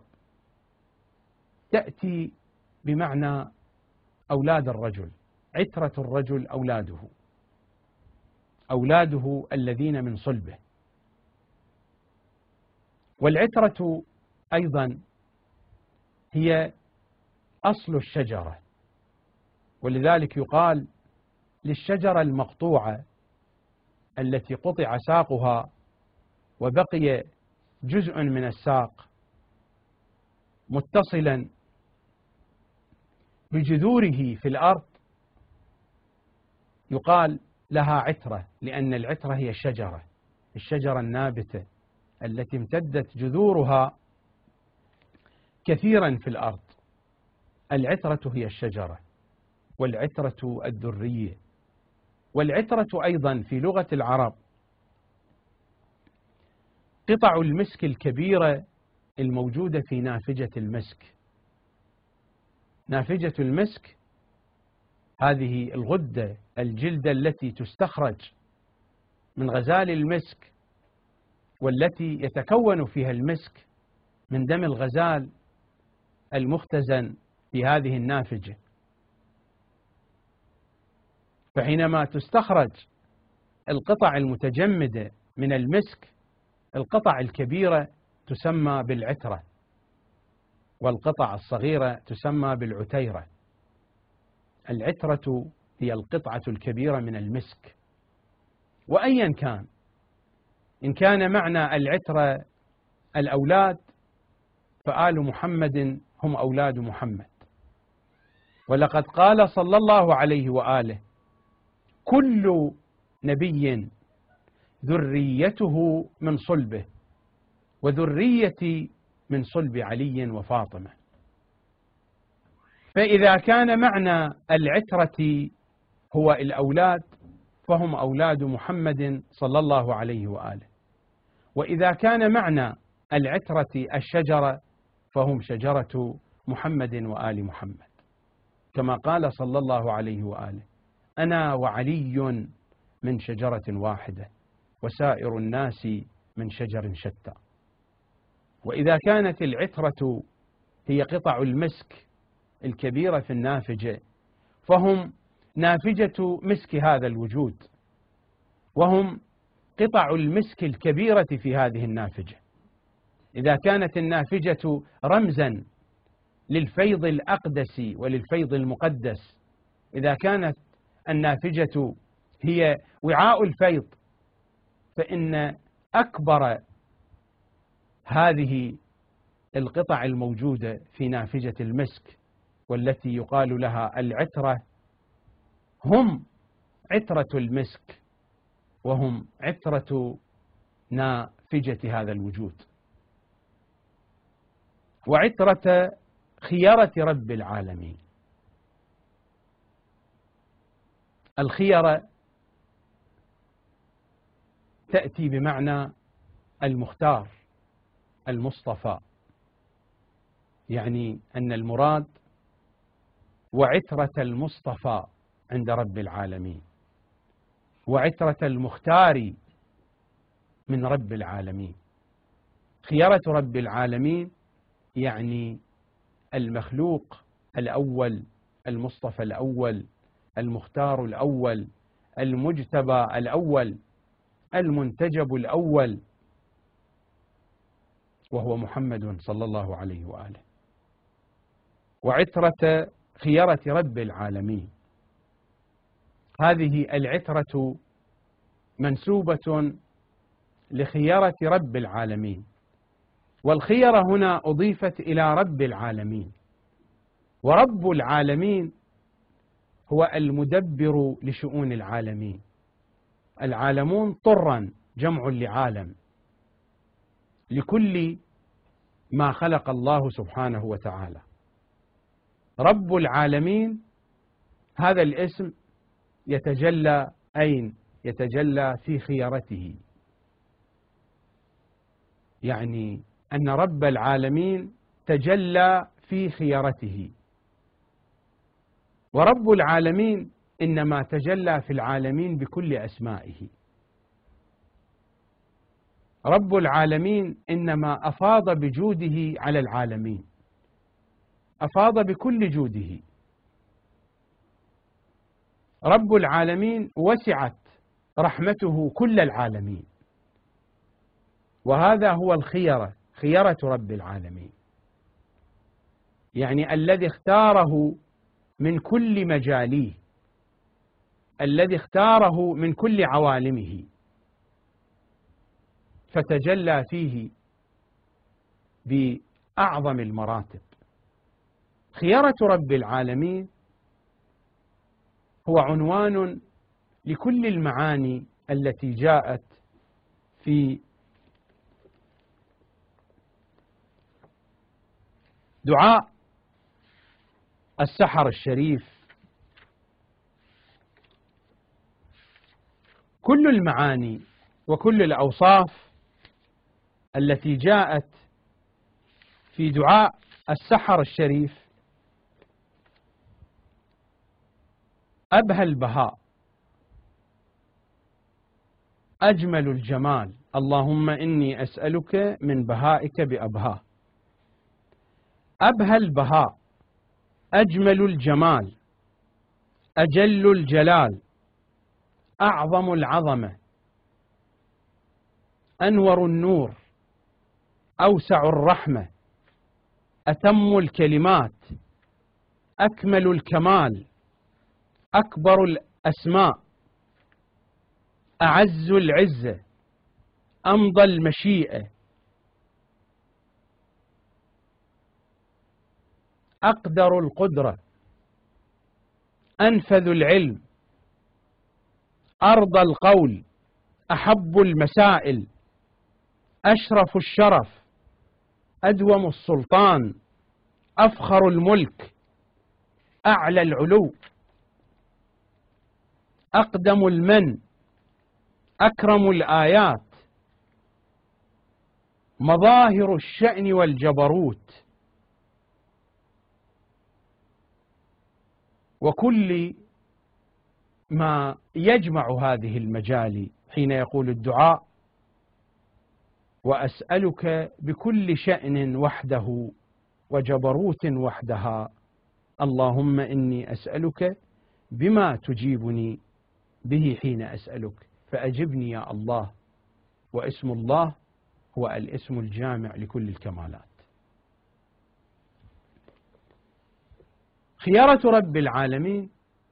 تأتي بمعنى أولاد الرجل، عترة الرجل أولاده الذين من صلبه. والعترة أيضا هي أصل الشجرة، ولذلك يقال للشجرة المقطوعة التي قطع ساقها وبقي جزء من الساق متصلا بجذوره في الأرض، يقال لها عترة، لأن العترة هي الشجرة النابتة التي امتدت جذورها كثيرا في الأرض. العترة هي الشجرة، والعترة الذرية. والعترة أيضا في لغة العرب قطع المسك الكبيرة الموجودة في نافجة المسك. نافجة المسك هذه الغدة الجلدة التي تستخرج من غزال المسك، والتي يتكون فيها المسك من دم الغزال المختزن في هذه النافجة. فحينما تستخرج القطع المتجمدة من المسك، القطع الكبيرة تسمى بالعترة، والقطع الصغيرة تسمى بالعتيرة. العترة هي القطعة الكبيرة من المسك. وأيا كان، إن كان معنى العترة الأولاد فآل محمد هم أولاد محمد. ولقد قال صلى الله عليه وآله: كل نبي ذريته من صلبه، وذريتي من صلب علي وفاطمة. فإذا كان معنى العترة هو الأولاد فهم أولاد محمد صلى الله عليه وآله، وإذا كان معنى العترة الشجرة فهم شجرة محمد وآل محمد، كما قال صلى الله عليه وآله: أنا وعلي من شجرة واحدة وسائر الناس من شجر شتى. وإذا كانت العترة هي قطع المسك الكبيرة في النافجة فهم نافجة مسك هذا الوجود، وهم قطع المسك الكبيرة في هذه النافجة. إذا كانت النافجة رمزا للفيض الأقدس وللفيض المقدس، إذا كانت النافجة هي وعاء الفيض، فإن أكبر هذه القطع الموجودة في نافجة المسك والتي يقال لها العترة هم عترة المسك، وهم عترة نافجة هذا الوجود. وعترة خيرة رب العالمين. الخيرة تأتي بمعنى المختار المصطفى، يعني أن المراد وعترة المصطفى عند رب العالمين، وعترة المختار من رب العالمين. خيرة رب العالمين يعني المخلوق الأول، المصطفى الأول، المختار الأول، المجتبى الأول المنتجب الأول، وهو محمد صلى الله عليه وآله، وعترة خيرة رب العالمين. هذه العترة منسوبة لخيرة رب العالمين، والخيرة هنا أضيفت إلى رب العالمين، ورب العالمين هو المدبر لشؤون العالمين. العالمون طرا جمع لعالم، لكل ما خلق الله سبحانه وتعالى. رب العالمين هذا الاسم يتجلى أين؟ يتجلى في خيرته، يعني أن رب العالمين تجلى في خيرته، ورب العالمين إنما تجلى في العالمين بكل أسمائه. رب العالمين إنما أفاض بجوده على العالمين، أفاض بكل جوده. رب العالمين وسعت رحمته كل العالمين، وهذا هو الخيرة، خيرة رب العالمين، يعني الذي اختاره من كل مجاليه، الذي اختاره من كل عوالمه، فتجلى فيه بأعظم المراتب. خيرة رب العالمين هو عنوان لكل المعاني التي جاءت في دعاء السحر الشريف. كل المعاني وكل الأوصاف التي جاءت في دعاء السحر الشريف أبهى البهاء، أجمل الجمال. اللهم إني أسألك من بهائك بأبهاه. أبهى البهاء، أجمل الجمال، أجل الجلال، أعظم العظمة، أنور النور، أوسع الرحمة، أتم الكلمات، أكمل الكمال، أكبر الأسماء، أعز العزة، أمضى المشيئة، أقدر القدرة، أنفذ العلم، أرضى القول، أحب المسائل، أشرف الشرف، أدوم السلطان، أفخر الملك، أعلى العلو، أقدم المن، أكرم الآيات، مظاهر الشأن والجبروت، وكل ما يجمع هذه المجال حين يقول الدعاء: وأسألك بكل شأن وحده وجبروت وحدها، اللهم إني أسألك بما تجيبني به حين أسألك فأجبني يا الله. واسم الله هو الاسم الجامع لكل الكمالات. خيارة رب العالمين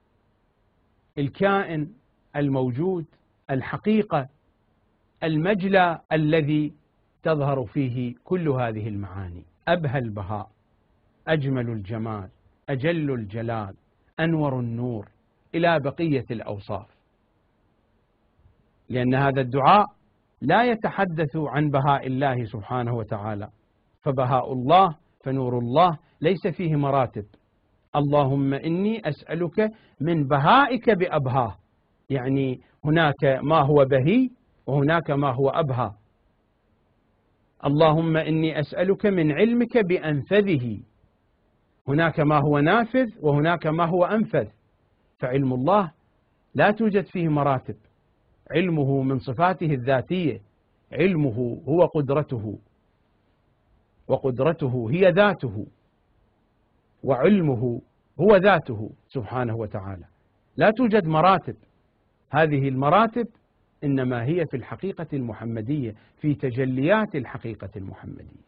الكائن الموجود، الحقيقة، المجلى الذي تظهر فيه كل هذه المعاني. أبهى البهاء، أجمل الجمال، أجل الجلال، أنور النور، إلى بقية الأوصاف. لأن هذا الدعاء لا يتحدث عن بهاء الله سبحانه وتعالى، فبهاء الله فنور الله ليس فيه مراتب. اللهم إني أسألك من بهائك بأبهاه، يعني هناك ما هو بهي وهناك ما هو أبهى. اللهم إني أسألك من علمك بأنفذه، هناك ما هو نافذ وهناك ما هو أنفذ. فعلم الله لا توجد فيه مراتب، علمه من صفاته الذاتية، علمه هو قدرته، وقدرته هي ذاته، وعلمه هو ذاته سبحانه وتعالى. لا توجد مراتب. هذه المراتب إنما هي في الحقيقة المحمدية، في تجليات الحقيقة المحمدية.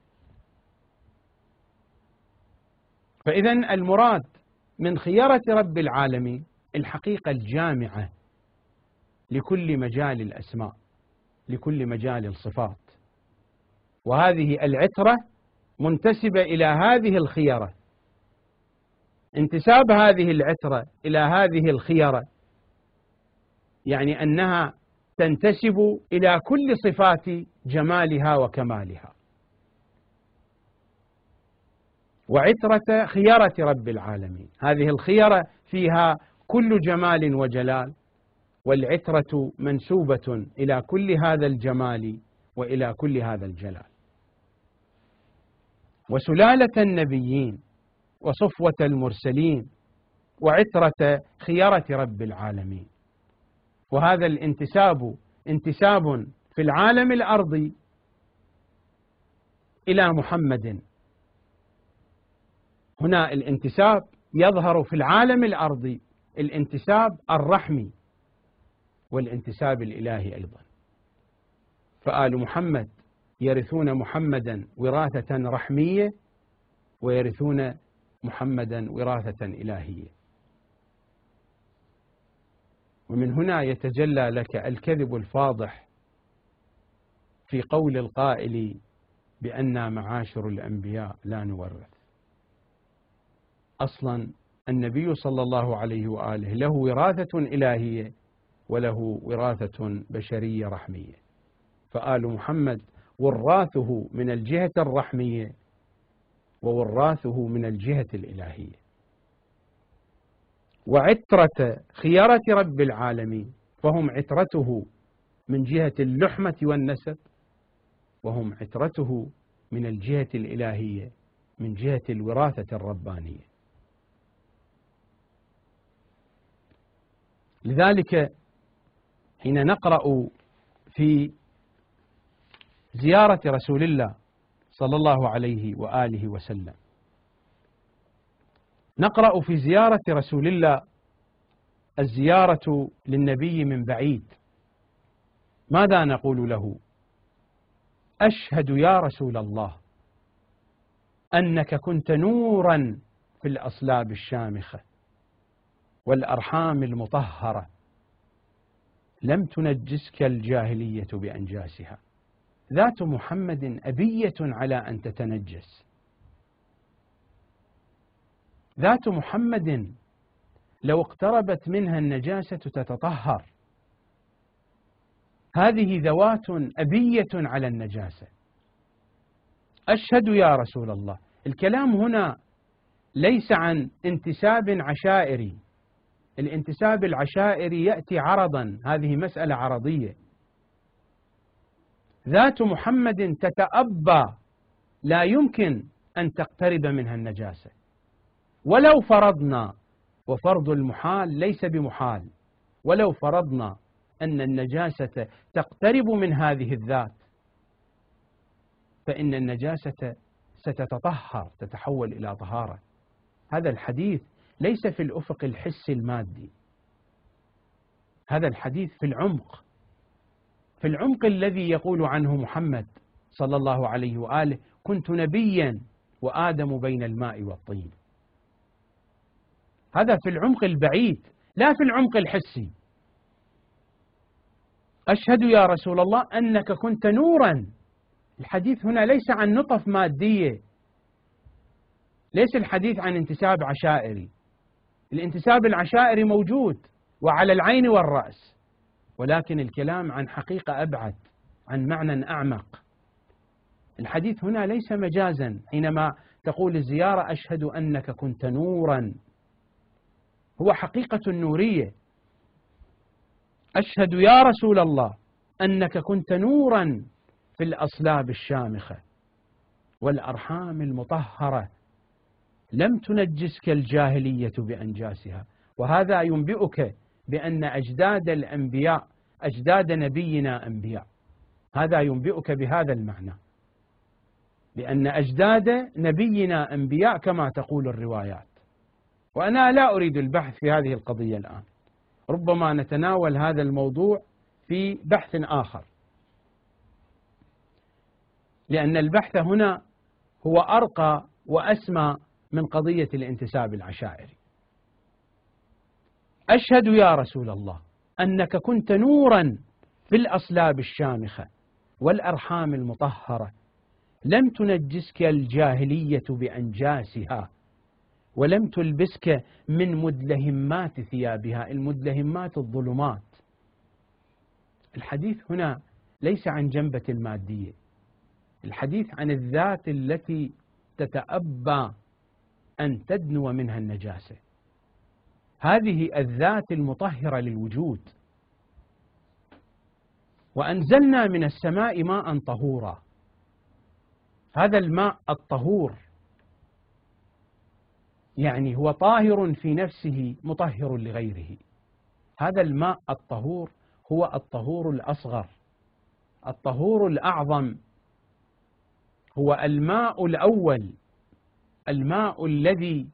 فإذا المراد من خيرة رب العالمين الحقيقة الجامعة لكل مجال الأسماء، لكل مجال الصفات، وهذه العترة منتسبة إلى هذه الخيرة. انتساب هذه العترة إلى هذه الخيرة يعني أنها تنتسب إلى كل صفات جمالها وكمالها. وعترة خيرة رب العالمين، هذه الخيرة فيها كل جمال وجلال، والعترة منسوبة إلى كل هذا الجمال وإلى كل هذا الجلال. وسلالة النبيين وصفوة المرسلين وعترة خيرة رب العالمين. وهذا الانتساب انتساب في العالم الأرضي إلى محمد. هنا الانتساب يظهر في العالم الأرضي، الانتساب الرحمي والانتساب الإلهي أيضا. فآل محمد يرثون محمدا وراثة رحمية، ويرثون محمدا وراثة إلهية. ومن هنا يتجلى لك الكذب الفاضح في قول القائل بأننا معاشر الأنبياء لا نورث. أصلا النبي صلى الله عليه وآله له وراثة إلهية وله وراثة بشرية رحمية، فآل محمد وراثه من الجهة الرحمية ووراثه من الجهة الإلهية. وعترة خيرة رب العالمين فهم عترته من جهة اللحمة والنسب، وهم عترته من الجهة الإلهية من جهة الوراثة الربانية. لذلك حين نقرأ في زيارة رسول الله صلى الله عليه وآله وسلم، نقرأ في زيارة رسول الله الزيارة للنبي من بعيد. ماذا نقول له؟ أشهد يا رسول الله أنك كنت نورا في الأصلاب الشامخة والأرحام المطهرة، لم تنجسك الجاهلية بأنجاسها. ذات محمد أبية على أن تتنجس. ذات محمد لو اقتربت منها النجاسة تتطهر. هذه ذوات أبية على النجاسة. أشهد يا رسول الله. الكلام هنا ليس عن انتساب عشائري. الانتساب العشائري يأتي عرضا، هذه مسألة عرضية. ذات محمد تتأبى، لا يمكن أن تقترب منها النجاسة. ولو فرضنا، وفرض المحال ليس بمحال، ولو فرضنا أن النجاسة تقترب من هذه الذات، فإن النجاسة ستتطهر، تتحول إلى طهارة. هذا الحديث ليس في الأفق الحسي المادي، هذا الحديث في العمق، في العمق الذي يقول عنه محمد صلى الله عليه وآله: كنت نبيا وآدم بين الماء والطين. هذا في العمق البعيد، لا في العمق الحسي. أشهد يا رسول الله أنك كنت نورا. الحديث هنا ليس عن نطف مادية، ليس الحديث عن انتساب عشائري. الانتساب العشائري موجود وعلى العين والرأس، ولكن الكلام عن حقيقة أبعد، عن معنى أعمق. الحديث هنا ليس مجازا حينما تقول الزيارة أشهد أنك كنت نورا، هو حقيقة نورية. أشهد يا رسول الله أنك كنت نورا في الأصلاب الشامخة والأرحام المطهرة، لم تنجسك الجاهلية بأنجاسها. وهذا ينبئك بأن أجداد الأنبياء، أجداد نبينا أنبياء. هذا ينبئك بهذا المعنى، لأن أجداد نبينا أنبياء كما تقول الروايات. وأنا لا أريد البحث في هذه القضية الآن، ربما نتناول هذا الموضوع في بحث آخر، لأن البحث هنا هو أرقى وأسمى من قضية الانتساب العشائري. أشهد يا رسول الله أنك كنت نورا في الأصلاب الشامخة والأرحام المطهرة، لم تنجسك الجاهلية بأنجاسها، ولم تلبسك من مدلهمات ثيابها. المدلهمات الظلمات. الحديث هنا ليس عن جنبة المادية، الحديث عن الذات التي تتأبى أن تدنو منها النجاسة، هذه الذات المطهرة للوجود. وأنزلنا من السماء ماء طهورا، هذا الماء الطهور يعني هو طاهر في نفسه مطهر لغيره. هذا الماء الطهور هو الطهور الأصغر. الطهور الأعظم هو الماء الأول، الماء الذي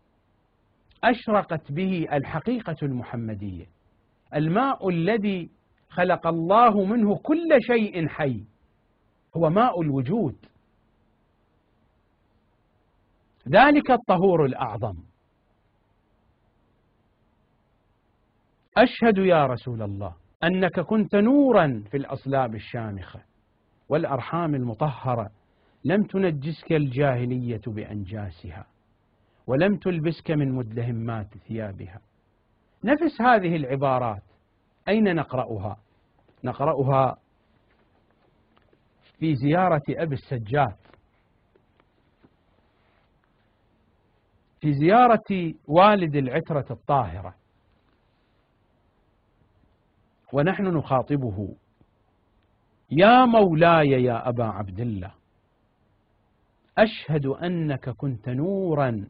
أشرقت به الحقيقة المحمدية، الماء الذي خلق الله منه كل شيء حي، هو ماء الوجود، ذلك الطهور الأعظم. أشهد يا رسول الله أنك كنت نورا في الأصلاب الشامخة والأرحام المطهرة، لم تنجسك الجاهلية بأنجاسها، ولم تلبسك من مدلهمات ثيابها. نفس هذه العبارات أين نقرأها؟ نقرأها في زيارة أبي السجاد، في زيارة والد العترة الطاهرة، ونحن نخاطبه: يا مولاي يا أبا عبد الله، أشهد أنك كنت نورا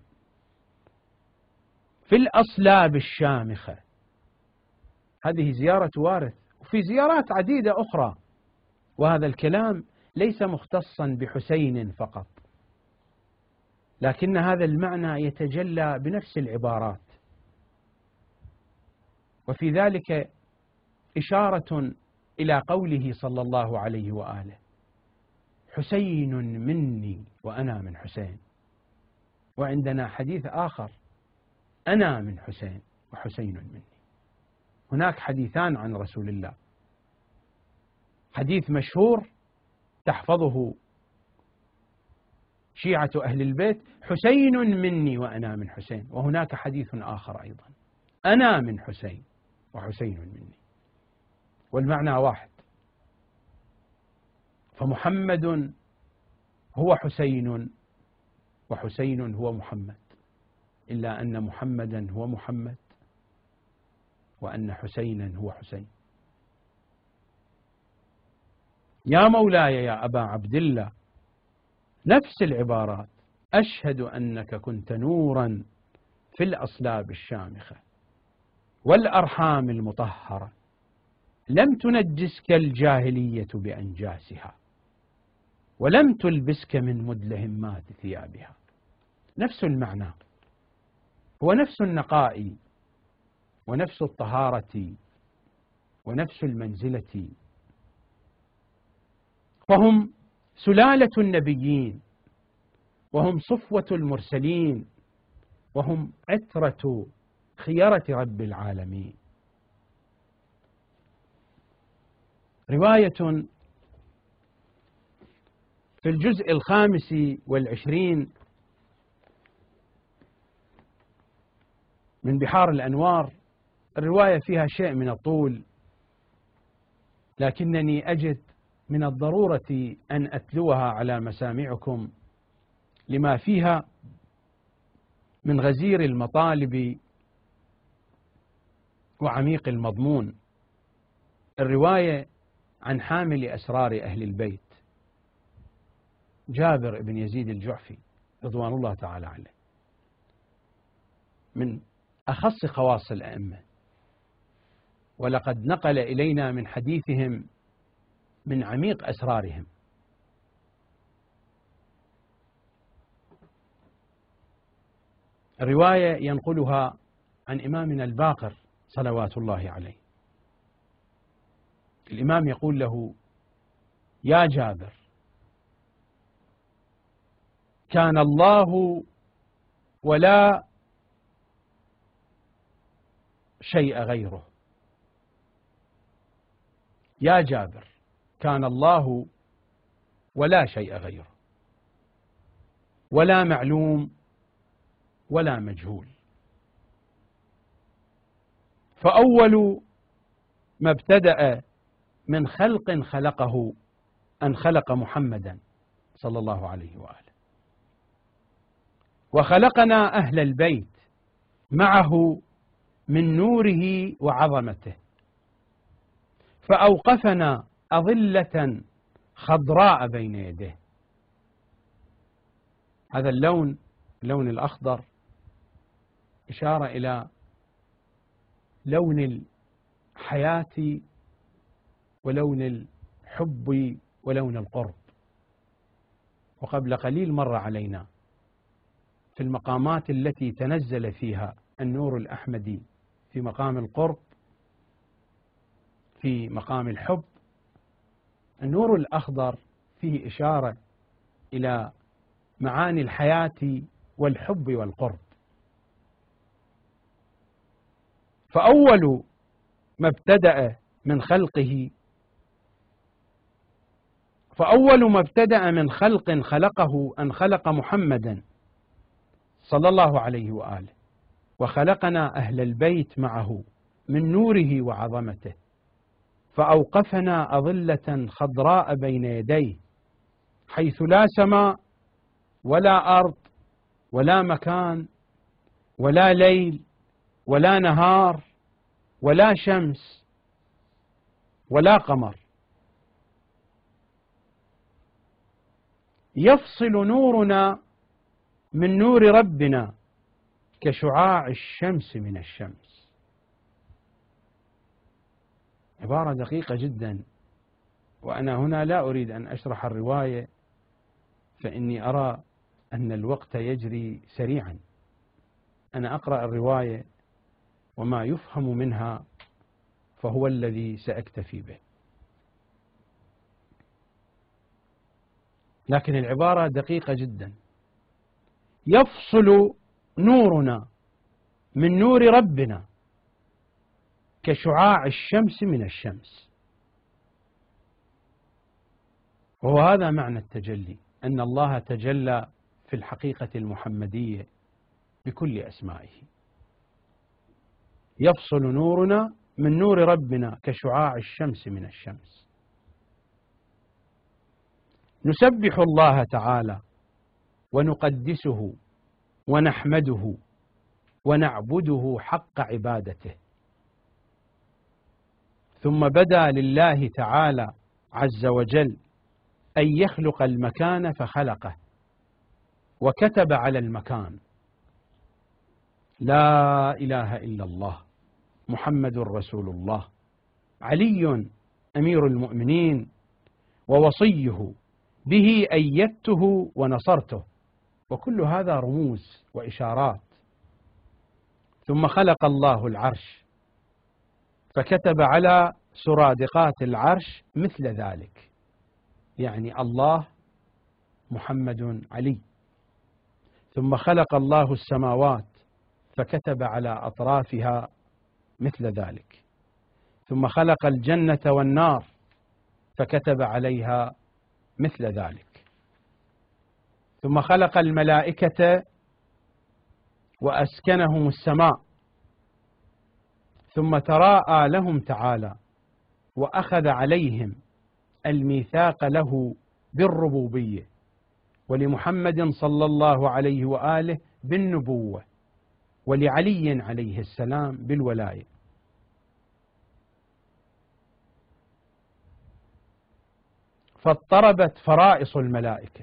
في الأصلاب الشامخة. هذه زيارة وارث، وفي زيارات عديدة أخرى، وهذا الكلام ليس مختصا بحسين فقط، لكن هذا المعنى يتجلى بنفس العبارات، وفي ذلك إشارة إلى قوله صلى الله عليه وآله: حسين مني وأنا من حسين. وعندنا حديث آخر: أنا من حسين وحسين مني. هناك حديثان عن رسول الله، حديث مشهور تحفظه شيعة أهل البيت: حسين مني وأنا من حسين. وهناك حديث آخر أيضا: أنا من حسين وحسين مني، والمعنى واحد. فمحمد هو حسين وحسين هو محمد، إلا أن محمدا هو محمد وأن حسينا هو حسين. يا مولاي يا أبا عبد الله، نفس العبارات: أشهد أنك كنت نورا في الأصلاب الشامخة والأرحام المطهرة، لم تنجسك الجاهلية بأنجاسها، ولم تلبسك من مدلهمات ثيابها. نفس المعنى، هو نفس النقاء ونفس الطهارة ونفس المنزلة. فهم سلالة النبيين، وهم صفوة المرسلين، وهم عترة خيرة رب العالمين. رواية في الجزء 25 من بحار الأنوار، الرواية فيها شيء من الطول، لكنني أجد من الضرورة أن أتلوها على مسامعكم لما فيها من غزير المطالب وعميق المضمون. الرواية عن حامل أسرار أهل البيت جابر بن يزيد الجعفي رضوان الله تعالى عليه، من أخص خواص الأئمة، ولقد نقل إلينا من حديثهم من عميق أسرارهم. الرواية ينقلها عن إمامنا الباقر صلوات الله عليه. الإمام يقول له: يا جابر، كان الله ولا شيء غيره. يا جابر، كان الله ولا شيء غيره، ولا معلوم ولا مجهول. فأول ما ابتدأ من خلق خلقه أن خلق محمدا صلى الله عليه وآله، وخلقنا أهل البيت معه من نوره وعظمته، فأوقفنا أظلة خضراء بين يديه. هذا اللون الأخضر إشارة إلى لون الحياة ولون الحب ولون القرب. وقبل قليل مر علينا في المقامات التي تنزل فيها النور الأحمدي في مقام القرب، في مقام الحب، النور الأخضر فيه إشارة إلى معاني الحياة والحب والقرب. فأول ما ابتدأ من خلقه خلقه أن خلق محمدا صلى الله عليه وآله، وخلقنا أهل البيت معه من نوره وعظمته، فأوقفنا أظلة خضراء بين يديه، حيث لا سماء ولا أرض ولا مكان ولا ليل ولا نهار ولا شمس ولا قمر. يفصل نورنا من نور ربنا كشعاع الشمس من الشمس. عبارة دقيقة جدا، وأنا هنا لا أريد أن أشرح الرواية، فإني أرى أن الوقت يجري سريعا. أنا أقرأ الرواية وما يفهم منها فهو الذي سأكتفي به، لكن العبارة دقيقة جدا. يفصل نورنا من نور ربنا كشعاع الشمس من الشمس. وهو هذا معنى التجلي، أن الله تجلى في الحقيقة المحمدية بكل أسمائه. يفصل نورنا من نور ربنا كشعاع الشمس من الشمس. نسبح الله تعالى ونقدسه ونحمده ونعبده حق عبادته. ثم بدا لله تعالى عز وجل أن يخلق المكان فخلقه، وكتب على المكان: لا إله إلا الله محمد رسول الله، علي أمير المؤمنين ووصيه، به أيدته ونصرته. وكل هذا رموز وإشارات. ثم خلق الله العرش فكتب على سرادقات العرش مثل ذلك، يعني الله محمد علي. ثم خلق الله السماوات فكتب على أطرافها مثل ذلك. ثم خلق الجنة والنار فكتب عليها مثل ذلك. ثم خلق الملائكة وأسكنهم السماء، ثم تراءى لهم تعالى وأخذ عليهم الميثاق له بالربوبية، ولمحمد صلى الله عليه وآله بالنبوة، ولعلي عليه السلام بالولاية. فاضطربت فرائص الملائكة،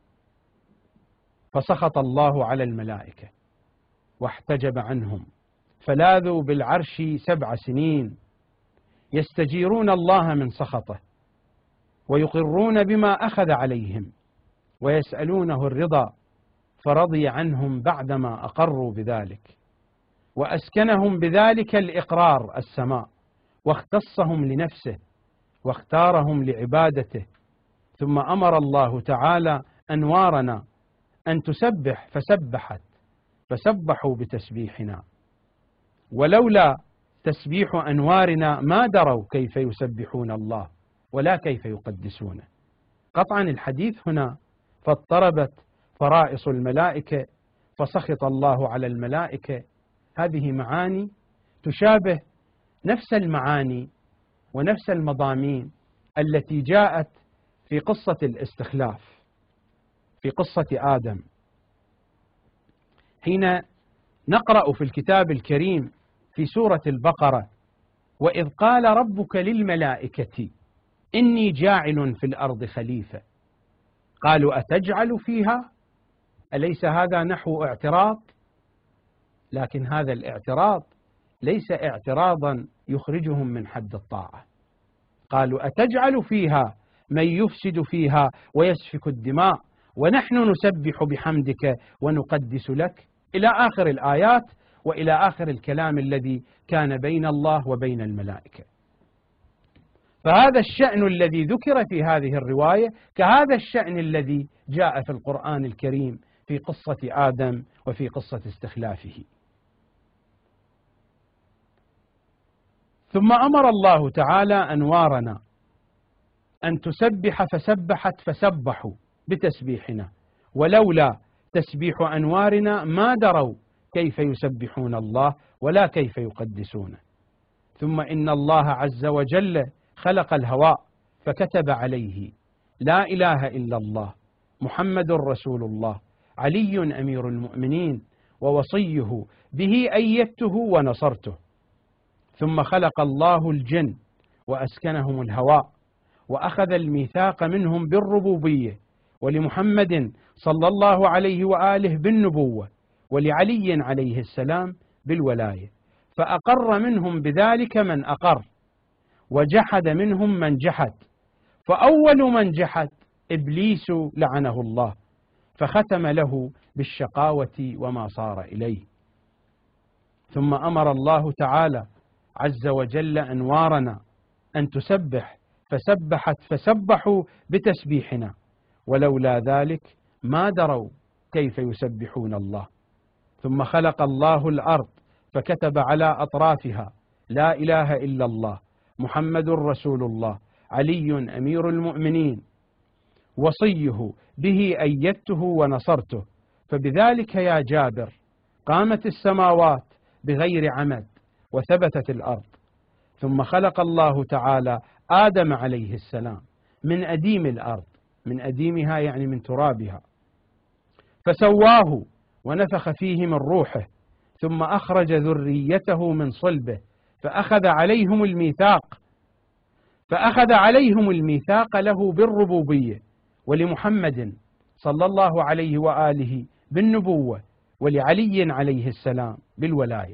فسخط الله على الملائكة واحتجب عنهم، فلاذوا بالعرش 7 سنين يستجيرون الله من سخطه، ويقرون بما أخذ عليهم، ويسألونه الرضا، فرضي عنهم بعدما أقروا بذلك. وأسكنهم بذلك الإقرار السماء، واختصهم لنفسه واختارهم لعبادته. ثم أمر الله تعالى أنوارنا أن تسبح فسبحت فسبحوا بتسبيحنا، ولولا تسبيح أنوارنا ما دروا كيف يسبحون الله ولا كيف يقدسونه. قطعا الحديث هنا فاضطربت فرائص الملائكة فسخط الله على الملائكة، هذه معاني تشابه نفس المعاني ونفس المضامين التي جاءت في قصة الاستخلاف في قصة آدم، حين نقرأ في الكتاب الكريم في سورة البقرة: وإذ قال ربك للملائكة إني جاعل في الأرض خليفة قالوا أتجعل فيها. أليس هذا نحو اعتراض؟ لكن هذا الاعتراض ليس اعتراضا يخرجهم من حد الطاعة. قالوا أتجعل فيها من يفسد فيها ويسفك الدماء ونحن نسبح بحمدك ونقدس لك، إلى آخر الآيات وإلى آخر الكلام الذي كان بين الله وبين الملائكة. فهذا الشأن الذي ذكر في هذه الرواية كهذا الشأن الذي جاء في القرآن الكريم في قصة آدم وفي قصة استخلافه. ثم أمر الله تعالى أنوارنا أن تسبح فسبحت فسبحوا بتسبيحنا، ولولا تسبيح أنوارنا ما دروا كيف يسبحون الله ولا كيف يقدسونه. ثم إن الله عز وجل خلق الهواء فكتب عليه: لا إله إلا الله محمد رسول الله علي أمير المؤمنين ووصيه به أيدته ونصرته. ثم خلق الله الجن وأسكنهم الهواء وأخذ الميثاق منهم بالربوبية، ولمحمد صلى الله عليه وآله بالنبوة، ولعلي عليه السلام بالولاية، فأقر منهم بذلك من أقر، وجحد منهم من جحد. فأول من جحد إبليس لعنه الله، فختم له بالشقاوة وما صار إليه. ثم أمر الله تعالى عز وجل أنوارنا أن تسبح فسبحت فسبحوا بتسبيحنا، ولولا ذلك ما دروا كيف يسبحون الله. ثم خلق الله الأرض فكتب على أطرافها: لا إله إلا الله محمد رسول الله علي أمير المؤمنين وصيه به أيدته ونصرته. فبذلك يا جابر قامت السماوات بغير عمد وثبتت الأرض. ثم خلق الله تعالى آدم عليه السلام من أديم الأرض، من أديمها يعني من ترابها، فسواه ونفخ فيه من روحه، ثم أخرج ذريته من صلبه فأخذ عليهم الميثاق له بالربوبية، ولمحمد صلى الله عليه وآله بالنبوة، ولعلي عليه السلام بالولاية.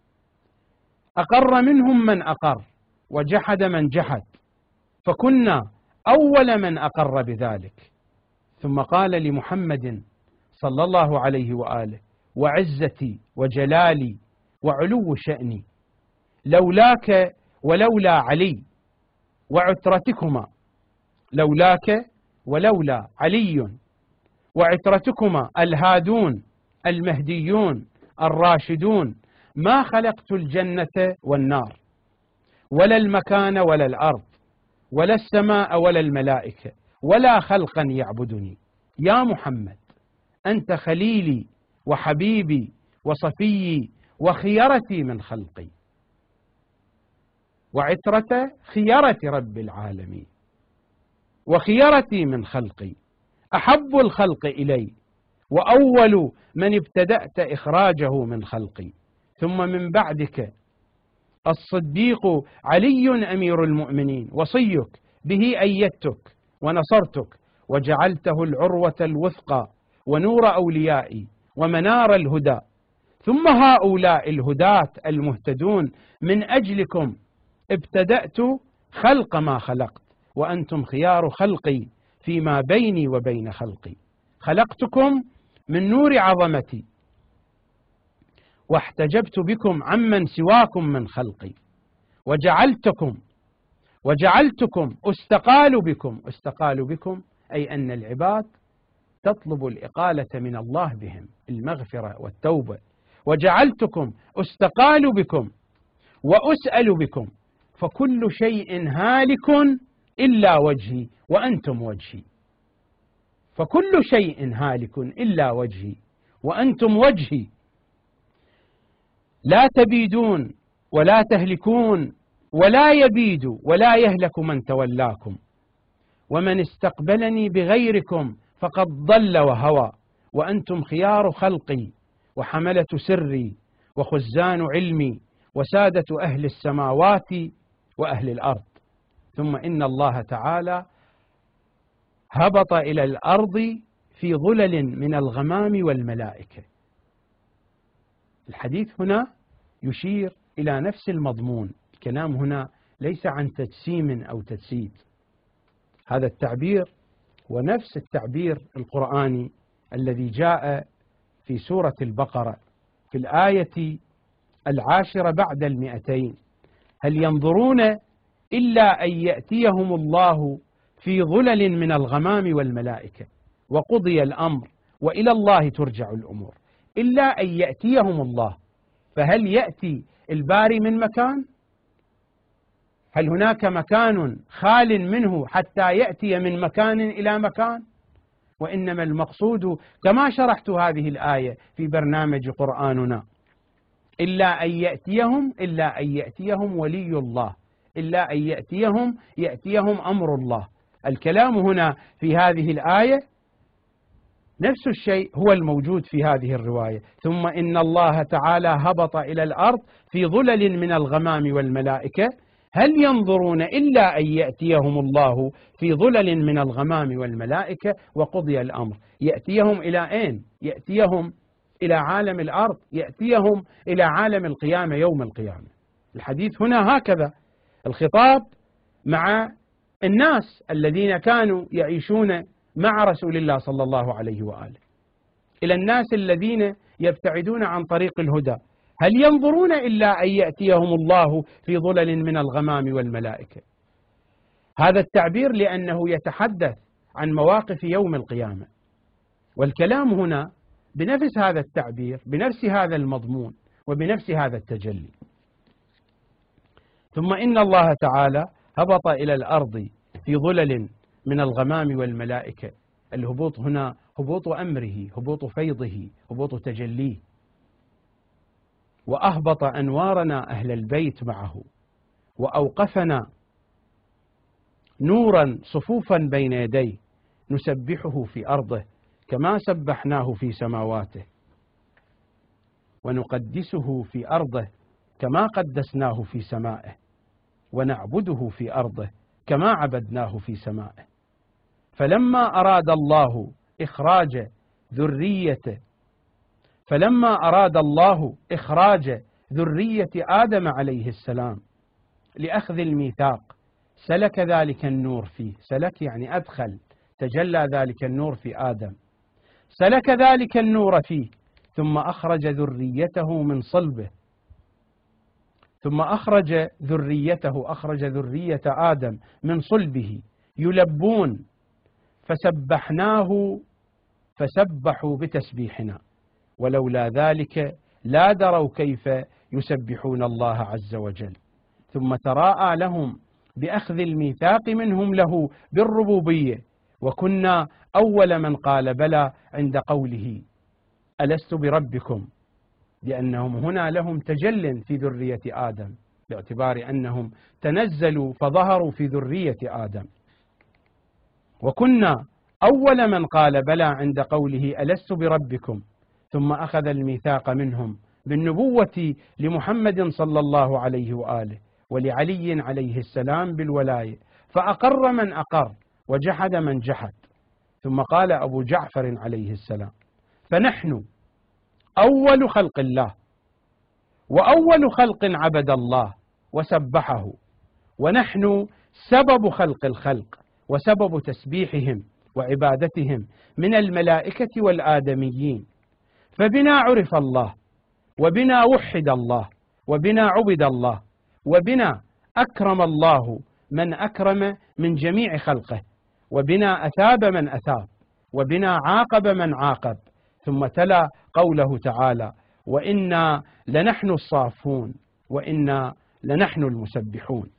أقر منهم من أقر وجحد من جحد، فكنا أول من أقر بذلك. ثم قال لمحمد صلى الله عليه وآله: وعزتي وجلالي وعلو شأني لولاك ولولا علي وعترتكما، لولاك ولولا علي وعترتكما الهادون المهديون الراشدون ما خلقت الجنة والنار ولا المكان ولا الأرض ولا السماء ولا الملائكة ولا خلقا يعبدني. يا محمد أنت خليلي وحبيبي وصفيي وخيرتي من خلقي، وعترة خيرة رب العالمين، وخيرتي من خلقي، أحب الخلق إلي، وأول من ابتدأت إخراجه من خلقي. ثم من بعدك الصديق علي أمير المؤمنين وصيك به أيدتك ونصرتك، وجعلته العروة الوثقى ونور أوليائي ومنار الهدى. ثم هؤلاء الهداة المهتدون من أجلكم ابتدأت خلق ما خلقت، وأنتم خيار خلقي فيما بيني وبين خلقي. خلقتكم من نور عظمتي واحتجبت بكم عمن سواكم من خلقي وجعلتكم استقال بكم أي أن العباد تطلب الإقالة من الله بهم، المغفرة والتوبة. وجعلتكم استقال بكم وأسأل بكم، فكل شيء هالك إلا وجهي وأنتم وجهي. فكل شيء هالك إلا وجهي وأنتم وجهي، لا تبيدون ولا تهلكون ولا يبيد ولا يهلك من تولاكم، ومن استقبلني بغيركم فقد ضل وهوى، وأنتم خيار خلقي وحملة سري وخزان علمي وسادة أهل السماوات وأهل الأرض. ثم إن الله تعالى هبط إلى الأرض في ظلل من الغمام والملائكة. الحديث هنا يشير إلى نفس المضمون، الكلام هنا ليس عن تجسيم أو تجسيد، هذا التعبير ونفس التعبير القرآني الذي جاء في سورة البقرة في الآية 10 بعد 200: هل ينظرون إلا أن يأتيهم الله في ظلل من الغمام والملائكة وقضي الأمر وإلى الله ترجع الأمور. إلا أن يأتيهم الله، فهل يأتي الباري من مكان؟ هل هناك مكان خال منه حتى يأتي من مكان إلى مكان؟ وإنما المقصود كما شرحت هذه الآية في برنامج قرآننا: إلا أن يأتيهم ولي الله، إلا أن يأتيهم أمر الله. الكلام هنا في هذه الآية نفس الشيء هو الموجود في هذه الرواية: ثم إن الله تعالى هبط إلى الأرض في ظلل من الغمام والملائكة، هل ينظرون إلا أن يأتيهم الله في ظلل من الغمام والملائكة وقضي الأمر. يأتيهم إلى أين؟ يأتيهم إلى عالم الأرض، يأتيهم إلى عالم القيامة يوم القيامة. الحديث هنا هكذا، الخطاب مع الناس الذين كانوا يعيشون مع رسول الله صلى الله عليه وآله، إلى الناس الذين يبتعدون عن طريق الهدى: هل ينظرون إلا أن يأتيهم الله في ظلل من الغمام والملائكة. هذا التعبير لأنه يتحدث عن مواقف يوم القيامة، والكلام هنا بنفس هذا التعبير، بنفس هذا المضمون، وبنفس هذا التجلي. ثم إن الله تعالى هبط إلى الأرض في ظلل من الغمام والملائكة. الهبوط هنا هبوط أمره، هبوط فيضه، هبوط تجليه. وأهبط أنوارنا أهل البيت معه، وأوقفنا نورا صفوفا بين يديه نسبحه في أرضه كما سبحناه في سماواته، ونقدسه في أرضه كما قدسناه في سمائه، ونعبده في أرضه كما عبدناه في سمائه. فلما أراد الله إخراج ذرية آدم عليه السلام لأخذ الميثاق، سلك ذلك النور فيه، سلك يعني أدخل، تجلى ذلك النور في آدم، سلك ذلك النور فيه، ثم أخرج ذريته من صلبه، ثم أخرج ذرية آدم من صلبه يلبون، فسبحوا بتسبيحنا، ولولا ذلك لا دروا كيف يسبحون الله عز وجل. ثم تراءى لهم بأخذ الميثاق منهم له بالربوبية، وكنا أول من قال بلى عند قوله ألست بربكم، لأنهم هنا لهم تجل في ذرية آدم باعتبار أنهم تنزلوا فظهروا في ذرية آدم. وكنا أول من قال بلى عند قوله ألست بربكم، ثم أخذ الميثاق منهم بالنبوة لمحمد صلى الله عليه وآله ولعلي عليه السلام بالولاية، فأقر من أقر وجحد من جحد. ثم قال أبو جعفر عليه السلام: فنحن أول خلق الله، وأول خلق عبد الله وسبحه، ونحن سبب خلق الخلق وسبب تسبيحهم وعبادتهم من الملائكة والآدميين، فبنا عرف الله وبنا وحد الله، وبنا عبد الله، وبنا أكرم الله من أكرم من جميع خلقه، وبنا أثاب من أثاب، وبنا عاقب من عاقب. ثم تلا قوله تعالى: وإنا لنحن الصافون وإنا لنحن المسبحون.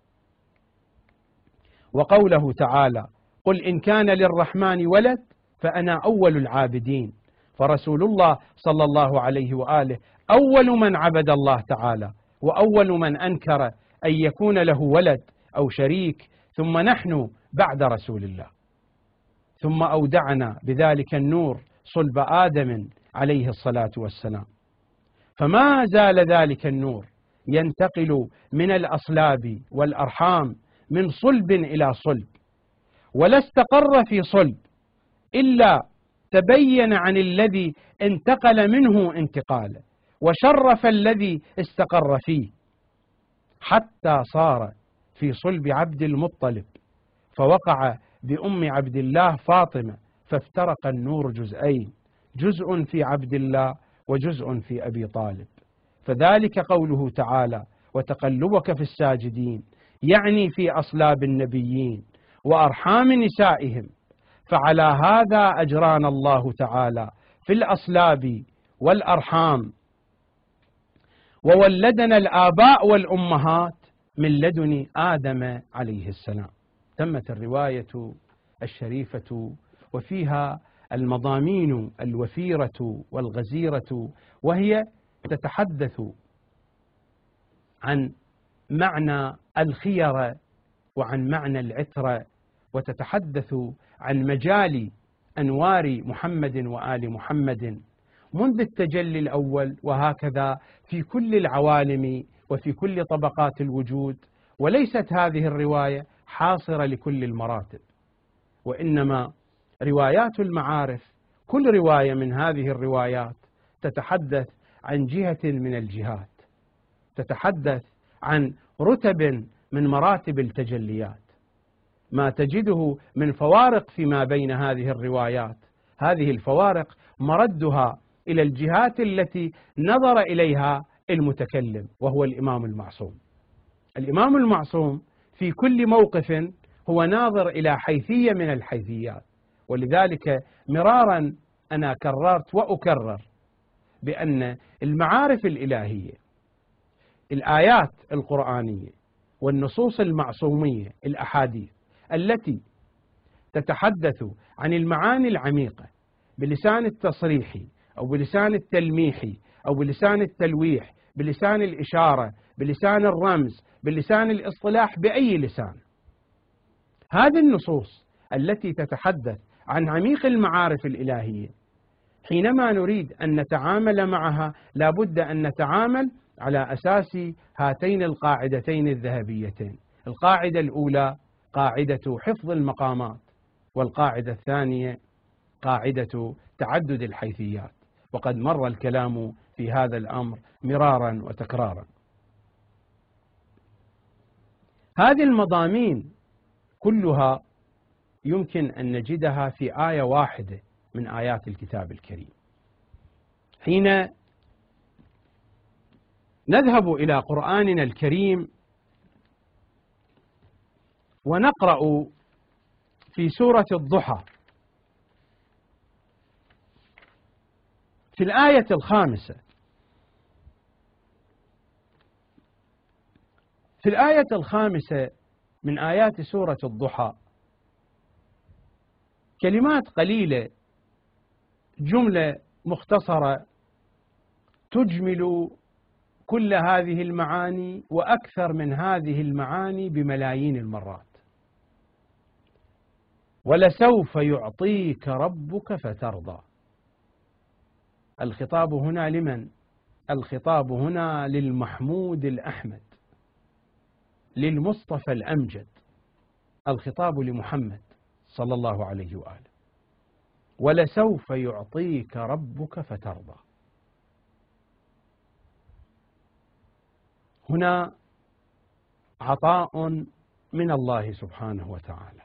وقوله تعالى: قل إن كان للرحمن ولد فأنا أول العابدين. فرسول الله صلى الله عليه وآله أول من عبد الله تعالى، وأول من أنكر أن يكون له ولد أو شريك، ثم نحن بعد رسول الله. ثم أودعنا بذلك النور صلب آدم عليه الصلاة والسلام، فما زال ذلك النور ينتقل من الأصلاب والأرحام من صلب إلى صلب، ولا استقر في صلب إلا تبين عن الذي انتقل منه انتقالا، وشرف الذي استقر فيه، حتى صار في صلب عبد المطلب، فوقع بأم عبد الله فاطمة، فافترق النور جزئين، جزء في عبد الله وجزء في أبي طالب. فذلك قوله تعالى: وتقلبك في الساجدين، يعني في أصلاب النبيين وأرحام نسائهم. فعلى هذا أجرانا الله تعالى في الأصلاب والأرحام، وولدنا الآباء والأمهات من لدن آدم عليه السلام. تمت الرواية الشريفة وفيها المضامين الوفيرة والغزيرة، وهي تتحدث عن معنى الخيرة وعن معنى العترة، وتتحدث عن مجال أنوار محمد وآل محمد منذ التجلي الأول، وهكذا في كل العوالم وفي كل طبقات الوجود. وليست هذه الرواية حاصرة لكل المراتب، وإنما روايات المعارف كل رواية من هذه الروايات تتحدث عن جهة من الجهات، تتحدث عن رتب من مراتب التجليات. ما تجده من فوارق فيما بين هذه الروايات، هذه الفوارق مردها إلى الجهات التي نظر إليها المتكلم، وهو الإمام المعصوم. الإمام المعصوم في كل موقف هو ناظر إلى حيثية من الحيثيات، ولذلك مرارا أنا كررت وأكرر بأن المعارف الإلهية، الآيات القرآنية والنصوص المعصومية، الأحاديث التي تتحدث عن المعاني العميقة بلسان التصريح أو بلسان التلميح أو بلسان التلويح، بلسان الإشارة، بلسان الرمز، بلسان الاصطلاح، بأي لسان، هذه النصوص التي تتحدث عن عميق المعارف الإلهية، حينما نريد أن نتعامل معها لابد أن نتعامل على أساس هاتين القاعدتين الذهبيتين. القاعدة الأولى قاعدة حفظ المقامات، والقاعدة الثانية قاعدة تعدد الحيثيات، وقد مر الكلام في هذا الأمر مرارا وتكرارا. هذه المضامين كلها يمكن أن نجدها في آية واحدة من آيات الكتاب الكريم. حين نذهب إلى قرآننا الكريم ونقرأ في سورة الضحى في الآية الخامسة، في الآية الخامسة من آيات سورة الضحى كلمات قليلة، جملة مختصرة تجمل كل هذه المعاني وأكثر من هذه المعاني بملايين المرات. ولسوف يعطيك ربك فترضى. الخطاب هنا لمن؟ الخطاب هنا للمحمود الأحمد، للمصطفى الأمجد، الخطاب لمحمد صلى الله عليه وآله. ولسوف يعطيك ربك فترضى. هنا عطاء من الله سبحانه وتعالى.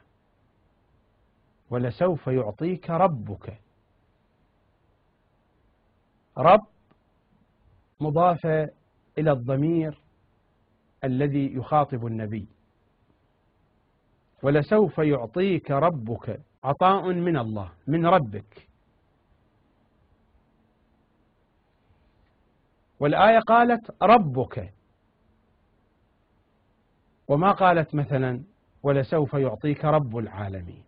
ولسوف يعطيك ربك. رب مضافة إلى الضمير الذي يخاطب النبي. ولسوف يعطيك ربك عطاء من الله، من ربك. والآية قالت ربك، وما قالت مثلا ولسوف يعطيك رب العالمين.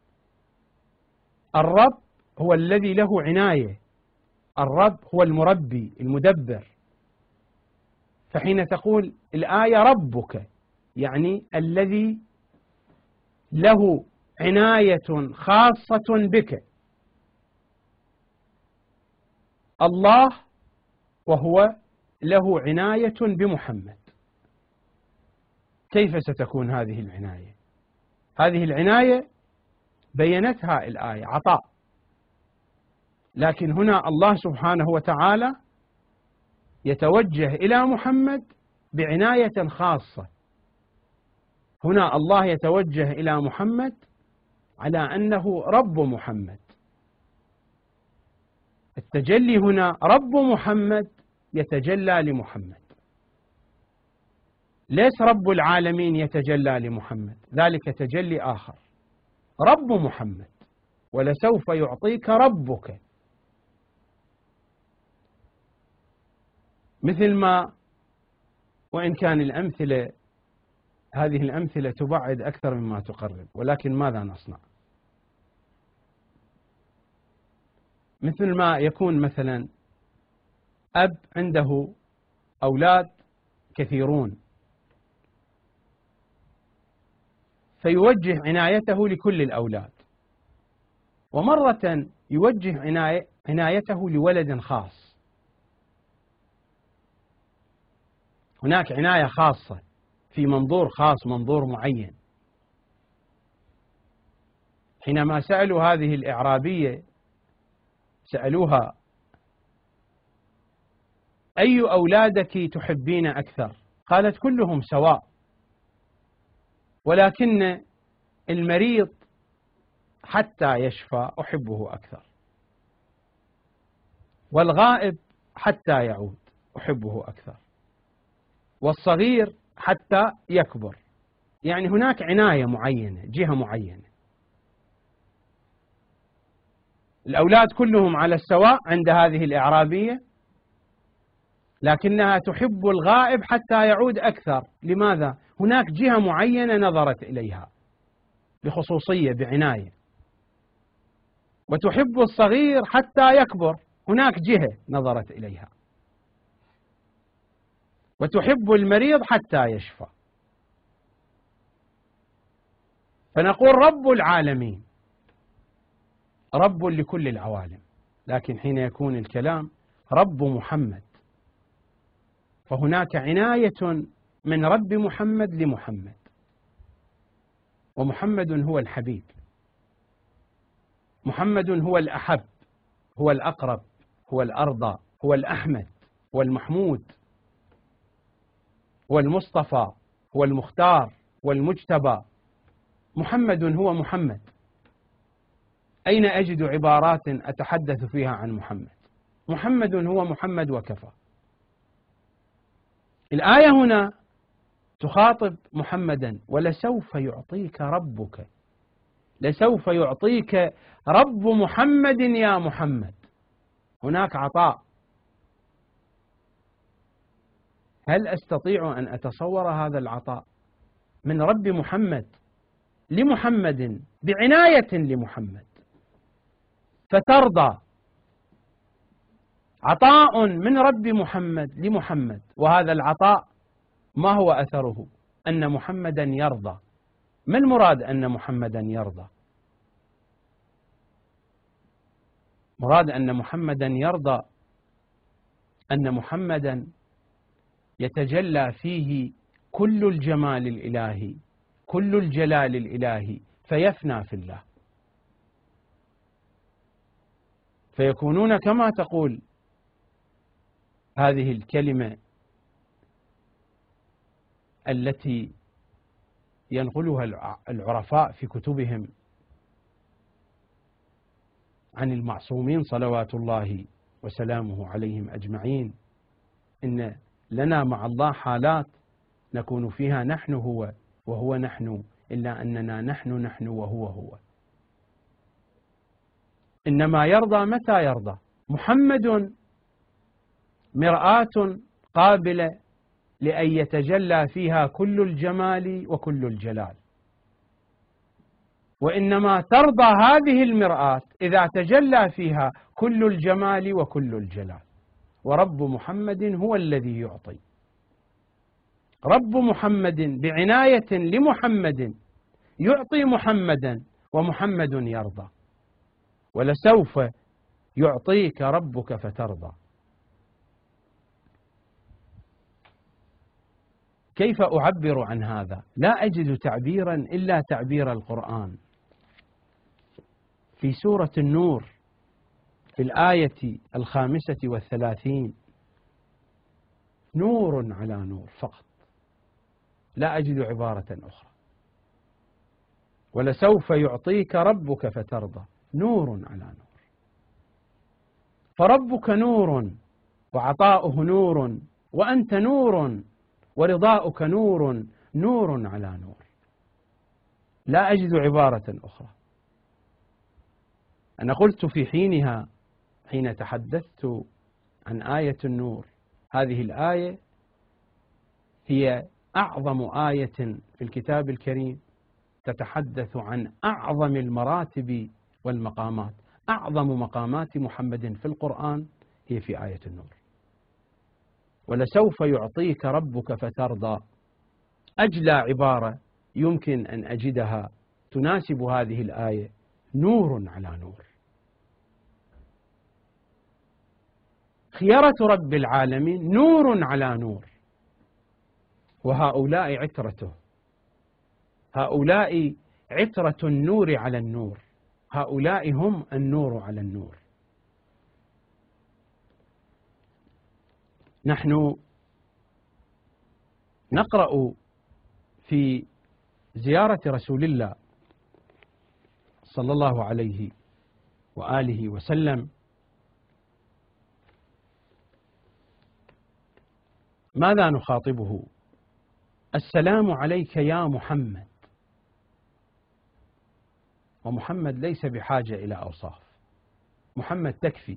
الرب هو الذي له عناية، الرب هو المربي المدبر. فحين تقول الآية ربك يعني الذي له عناية خاصة بك، الله، وهو له عناية بمحمد. كيف ستكون هذه العناية؟ هذه العناية بينتها الآية عطاء، لكن هنا الله سبحانه وتعالى يتوجه إلى محمد بعناية خاصة. هنا الله يتوجه إلى محمد على أنه رب محمد. التجلي هنا رب محمد يتجلى لمحمد، ليس رب العالمين يتجلى لمحمد، ذلك تجلي آخر. رب محمد، ولسوف يعطيك ربك. مثل ما، وإن كان هذه الأمثلة تبعد أكثر مما تقرب، ولكن ماذا نصنع؟ مثل ما يكون مثلا أب عنده أولاد كثيرون، فيوجه عنايته لكل الأولاد، ومرة يوجه عنايته لولد خاص. هناك عناية خاصة في منظور خاص، منظور معين. حينما سألوا هذه الإعرابية، سألوها أي أولادك تحبين أكثر؟ قالت كلهم سواء، ولكن المريض حتى يشفى أحبه أكثر، والغائب حتى يعود أحبه أكثر، والصغير حتى يكبر. يعني هناك عناية معينة، جهة معينة. الأولاد كلهم على السواء عند هذه الإعرابية، لكنها تحب الغائب حتى يعود أكثر. لماذا؟ هناك جهة معينة نظرت إليها بخصوصية، بعناية. وتحب الصغير حتى يكبر، هناك جهة نظرت إليها. وتحب المريض حتى يشفى. فنقول رب العالمين، رب لكل العوالم. لكن حين يكون الكلام رب محمد، فهناك عناية من رب محمد لمحمد. ومحمد هو الحبيب، محمد هو الأحب، هو الأقرب، هو الأرضى، هو الأحمد، هو المحمود، هو المصطفى، هو المختار، هو المجتبى. محمد هو محمد. أين أجد عبارات أتحدث فيها عن محمد؟ محمد هو محمد وكفى. الآية هنا تخاطب محمدا، ولسوف يعطيك ربك، لسوف يعطيك رب محمد يا محمد. هناك عطاء. هل أستطيع أن أتصور هذا العطاء من رب محمد لمحمد بعناية لمحمد فترضى؟ عطاء من رب محمد لمحمد، وهذا العطاء ما هو أثره؟ أن محمدا يرضى. ما المراد أن محمدا يرضى؟ مراد أن محمدا يرضى أن محمدا يتجلى فيه كل الجمال الإلهي، كل الجلال الإلهي، فيفنى في الله، فيكونون كما تقول هذه الكلمة التي ينقلها العرفاء في كتبهم عن المعصومين صلوات الله وسلامه عليهم أجمعين، إن لنا مع الله حالات نكون فيها نحن هو وهو نحن، إلا أننا نحن وهو هو. إنما يرضى متى يرضى. محمد مرآة قابلة لأن يتجلى فيها كل الجمال وكل الجلال، وإنما ترضى هذه المرآة إذا تجلى فيها كل الجمال وكل الجلال. ورب محمد هو الذي يعطي. رب محمد بعناية لمحمد يعطي محمدا، ومحمد يرضى. ولسوف يعطيك ربك فترضى. كيف أعبر عن هذا؟ لا أجد تعبيرا إلا تعبير القرآن. في سورة النور في الآية 35 نور على نور فقط، لا أجد عبارة أخرى. ولسوف يعطيك ربك فترضى، نور على نور. فربك نور وعطاؤه نور، وأنت نور ورضاؤك نور، نور على نور. لا أجد عبارة أخرى. أنا قلت في حينها حين تحدثت عن آية النور، هذه الآية هي أعظم آية في الكتاب الكريم تتحدث عن أعظم المراتب والمقامات. أعظم مقامات محمد في القرآن هي في آية النور. ولسوف يعطيك ربك فترضى، أجلى عبارة يمكن أن أجدها تناسب هذه الآية، نور على نور. خيرة رب العالمين نور على نور، وهؤلاء عترته، هؤلاء عترة النور على النور، هؤلاء هم النور على النور. نحن نقرأ في زيارة رسول الله صلى الله عليه وآله وسلم ماذا نخاطبه؟ السلام عليك يا محمد. ومحمد ليس بحاجة إلى أوصاف، محمد تكفي.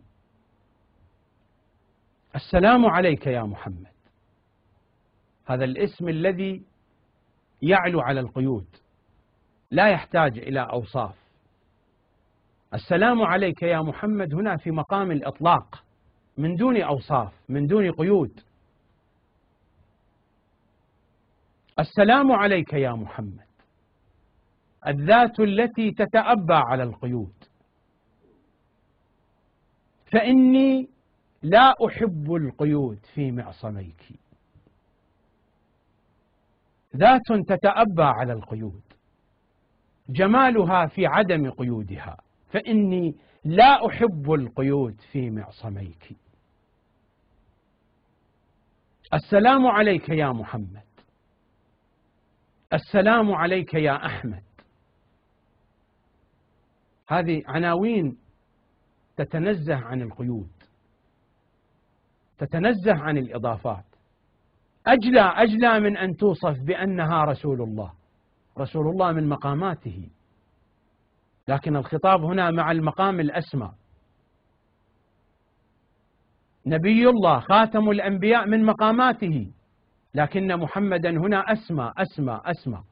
السلام عليك يا محمد، هذا الاسم الذي يعلو على القيود، لا يحتاج إلى أوصاف. السلام عليك يا محمد هنا في مقام الإطلاق، من دون أوصاف، من دون قيود. السلام عليك يا محمد، الذات التي تتأبى على القيود. فإني لا أحب القيود في معصميك، ذات تتأبى على القيود، جمالها في عدم قيودها. فإني لا أحب القيود في معصميك. السلام عليك يا محمد، السلام عليك يا أحمد. هذه عناوين تتنزه عن القيود، تتنزه عن الإضافات، أجلى من أن توصف بأنها رسول الله. رسول الله من مقاماته، لكن الخطاب هنا مع المقام الأسمى. نبي الله خاتم الأنبياء من مقاماته، لكن محمدا هنا أسمى أسمى أسمى.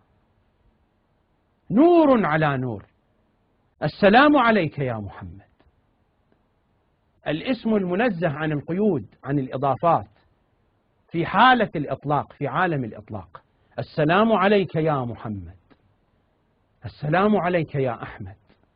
نور على نور. السلام عليك يا محمد، الاسم المنزه عن القيود، عن الإضافات، في حالة الإطلاق، في عالم الإطلاق. السلام عليك يا محمد، السلام عليك يا أحمد.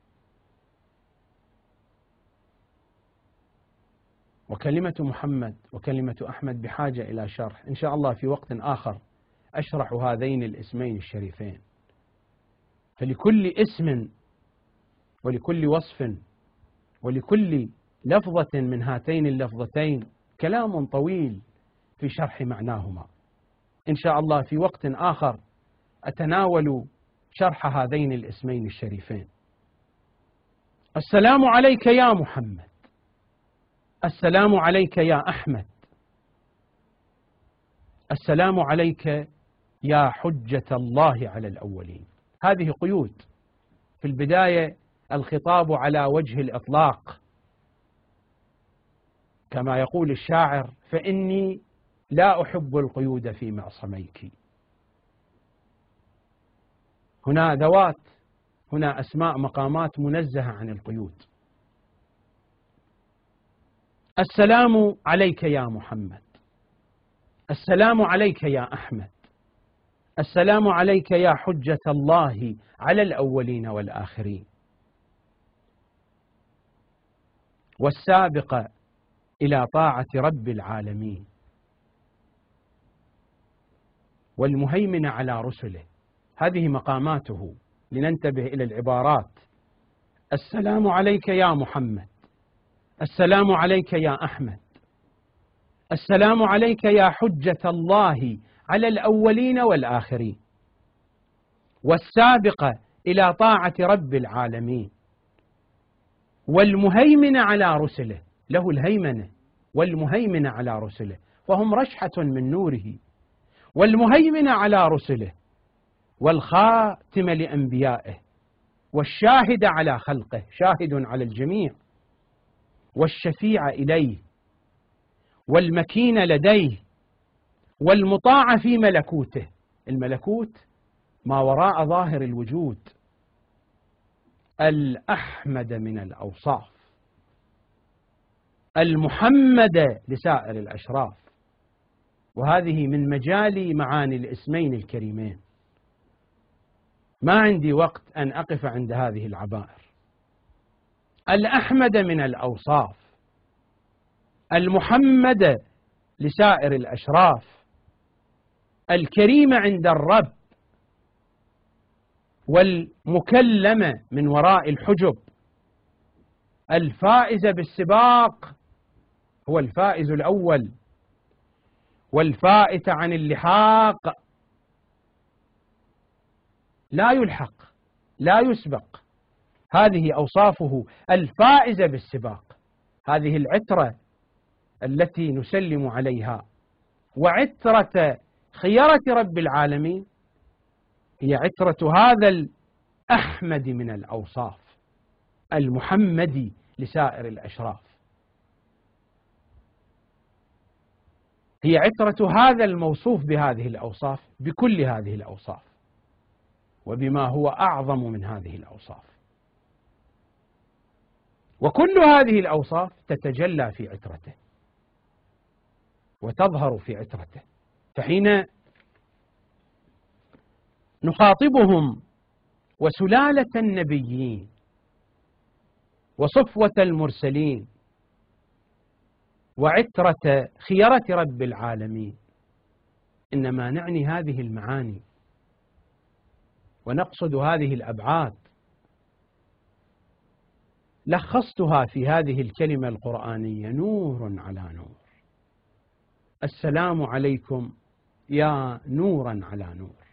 وكلمة محمد وكلمة أحمد بحاجة إلى شرح، إن شاء الله في وقت آخر أشرح هذين الاسمين الشريفين. فلكل اسم ولكل وصف ولكل لفظة من هاتين اللفظتين كلام طويل في شرح معناهما. إن شاء الله في وقت آخر أتناول شرح هذين الاسمين الشريفين. السلام عليك يا محمد، السلام عليك يا أحمد. السلام عليك يا حجة الله على الأولين. هذه قيود. في البداية الخطاب على وجه الإطلاق، كما يقول الشاعر: فإني لا أحب القيود في معصميك. هنا ذوات، هنا أسماء مقامات منزهة عن القيود. السلام عليك يا محمد، السلام عليك يا أحمد، السلام عليك يا حجة الله على الأولين والآخرين. والسابق إلى طاعة رب العالمين، والمهيمن على رسله. هذه مقاماته، لننتبه إلى العبارات. السلام عليك يا محمد، السلام عليك يا أحمد، السلام عليك يا حجة الله على الأولين والآخرين. والسابق إلى طاعة رب العالمين، والمهيمن على رسله. له الهيمنة والمهيمن على رسله، فهم رشحة من نوره. والمهيمن على رسله، والخاتم لأنبيائه، والشاهد على خلقه، شاهد على الجميع، والشفيع إليه، والمكين لديه، والمطاع في ملكوته. الملكوت ما وراء ظاهر الوجود. الأحمد من الأوصاف، المحمد لسائر الأشراف. وهذه من مجال معاني الاسمين الكريمين. ما عندي وقت أن أقف عند هذه العبائر. الأحمد من الأوصاف، المحمد لسائر الأشراف، الكريم عند الرب، والمكلم من وراء الحجب، الفائز بالسباق، هو الفائز الأول، والفائت عن اللحاق، لا يلحق لا يسبق. هذه أوصافه، الفائزة بالسباق. هذه العترة التي نسلم عليها. وعترة خيرة رب العالمين هي عترة هذا الأحمد من الأوصاف، المحمدي لسائر الأشراف. هي عترة هذا الموصوف بهذه الأوصاف، بكل هذه الأوصاف، وبما هو أعظم من هذه الأوصاف. وكل هذه الأوصاف تتجلى في عترته وتظهر في عترته. فحين نخاطبهم وسلالة النبيين وصفوة المرسلين وعترة خيرة رب العالمين، إنما نعني هذه المعاني ونقصد هذه الأبعاد. لخصتها في هذه الكلمة القرآنية: نور على نور. السلام عليكم يا نورا على نور،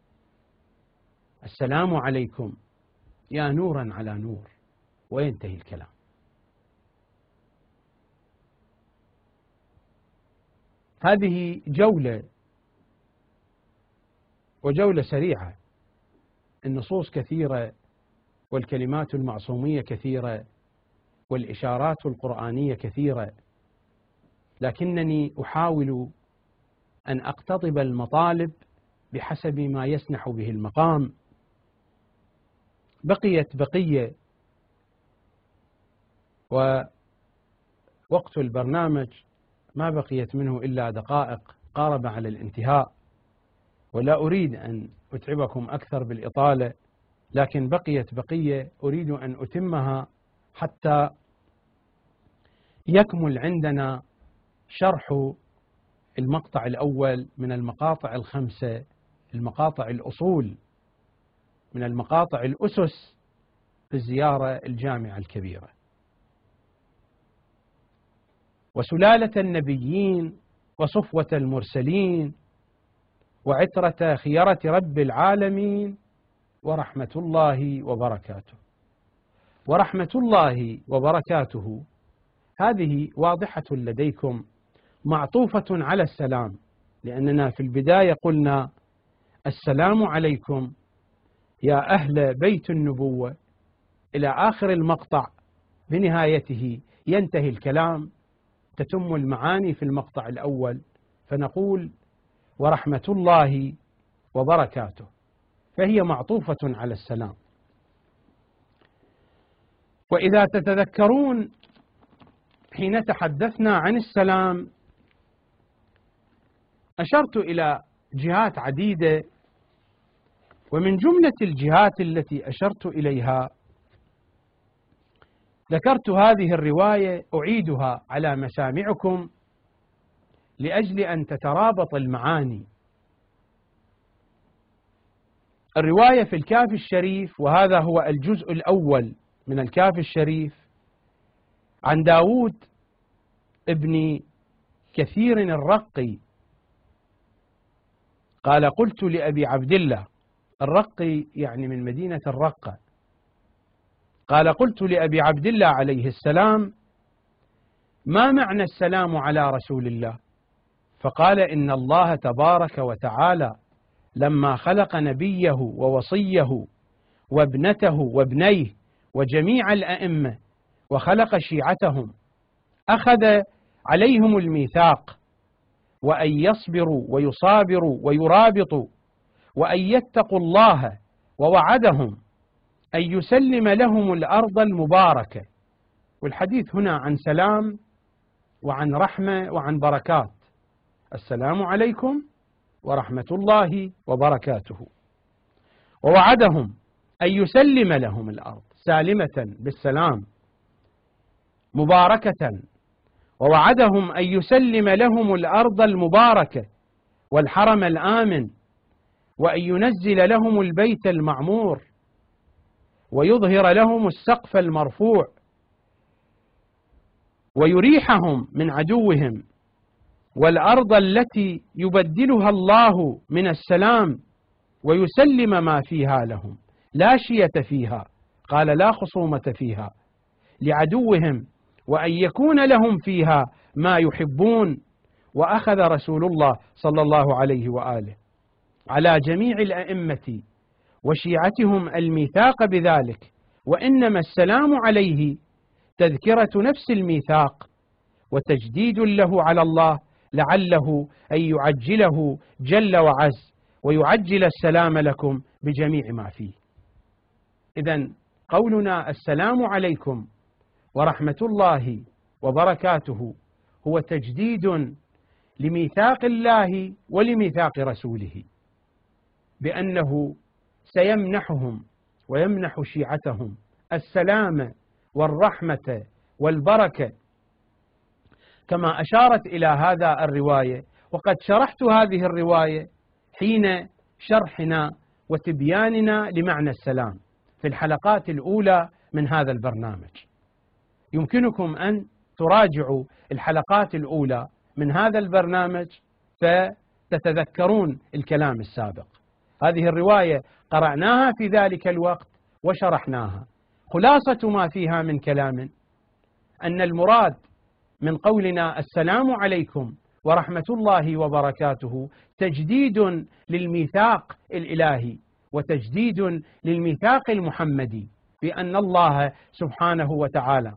السلام عليكم يا نورا على نور، وينتهي الكلام. هذه جولة، وجولة سريعة. النصوص كثيرة، والكلمات المعصومية كثيرة، والإشارات القرآنية كثيرة، لكنني أحاول أن أقتطب المطالب بحسب ما يسنح به المقام. بقيت بقية، ووقت البرنامج ما بقيت منه إلا دقائق قارب على الانتهاء، ولا أريد أن أتعبكم أكثر بالإطالة، لكن بقيت بقية أريد أن أتمها حتى يكمل عندنا شرح المقطع الأول من المقاطع الخمسة، المقاطع الأصول، من المقاطع الأسس في الزيارة الجامعة الكبيرة. وسلالة النبيين وصفوة المرسلين وعترة خيرة رب العالمين ورحمة الله وبركاته. ورحمة الله وبركاته هذه واضحة لديكم، معطوفة على السلام، لأننا في البداية قلنا السلام عليكم يا أهل بيت النبوة إلى آخر المقطع، بنهايته ينتهي الكلام، تتم المعاني في المقطع الأول، فنقول ورحمة الله وبركاته، فهي معطوفة على السلام. وإذا تتذكرون حين تحدثنا عن السلام أشرت إلى جهات عديدة، ومن جملة الجهات التي أشرت إليها ذكرت هذه الرواية أعيدها على مسامعكم لأجل أن تترابط المعاني. الرواية في الكافي الشريف، وهذا هو الجزء الأول من الكافي الشريف، عن داود ابن كثير الرقي قال قلت لأبي عبد الله، الرقي يعني من مدينة الرقة، قال قلت لأبي عبد الله عليه السلام ما معنى السلام على رسول الله؟ فقال إن الله تبارك وتعالى لما خلق نبيه ووصيه وابنته وابنيه وجميع الأئمة وخلق شيعتهم أخذ عليهم الميثاق وأن يصبروا ويصابروا ويرابطوا وأن يتقوا الله، ووعدهم أن يسلم لهم الأرض المباركة. والحديث هنا عن سلام وعن رحمة وعن بركات، السلام عليكم ورحمة الله وبركاته. ووعدهم أن يسلم لهم الأرض سالمة بالسلام مباركة، ووعدهم أن يسلم لهم الأرض المباركة والحرم الآمن، وأن ينزل لهم البيت المعمور، ويظهر لهم السقف المرفوع، ويريحهم من عدوهم، والأرض التي يبدلها الله من السلام ويسلم ما فيها لهم، لا شية فيها، قال لا خصومة فيها لعدوهم، وأن يكون لهم فيها ما يحبون. وأخذ رسول الله صلى الله عليه وآله على جميع الأئمة وشيعتهم الميثاق بذلك، وإنما السلام عليه تذكرة نفس الميثاق وتجديد له على الله، لعله أن يعجله جل وعز ويعجل السلام لكم بجميع ما فيه. إذن قولنا السلام عليكم ورحمة الله وبركاته هو تجديد لميثاق الله ولميثاق رسوله، بأنه سيمنحهم ويمنح شيعتهم السلام والرحمة والبركة، كما أشارت إلى هذا الرواية. وقد شرحت هذه الرواية حين شرحنا وتبياننا لمعنى السلام في الحلقات الأولى من هذا البرنامج. يمكنكم أن تراجعوا الحلقات الأولى من هذا البرنامج فتتذكرون الكلام السابق. هذه الرواية قرأناها في ذلك الوقت وشرحناها. خلاصة ما فيها من كلام أن المراد من قولنا السلام عليكم ورحمة الله وبركاته تجديد للميثاق الإلهي وتجديد للميثاق المحمدي، بأن الله سبحانه وتعالى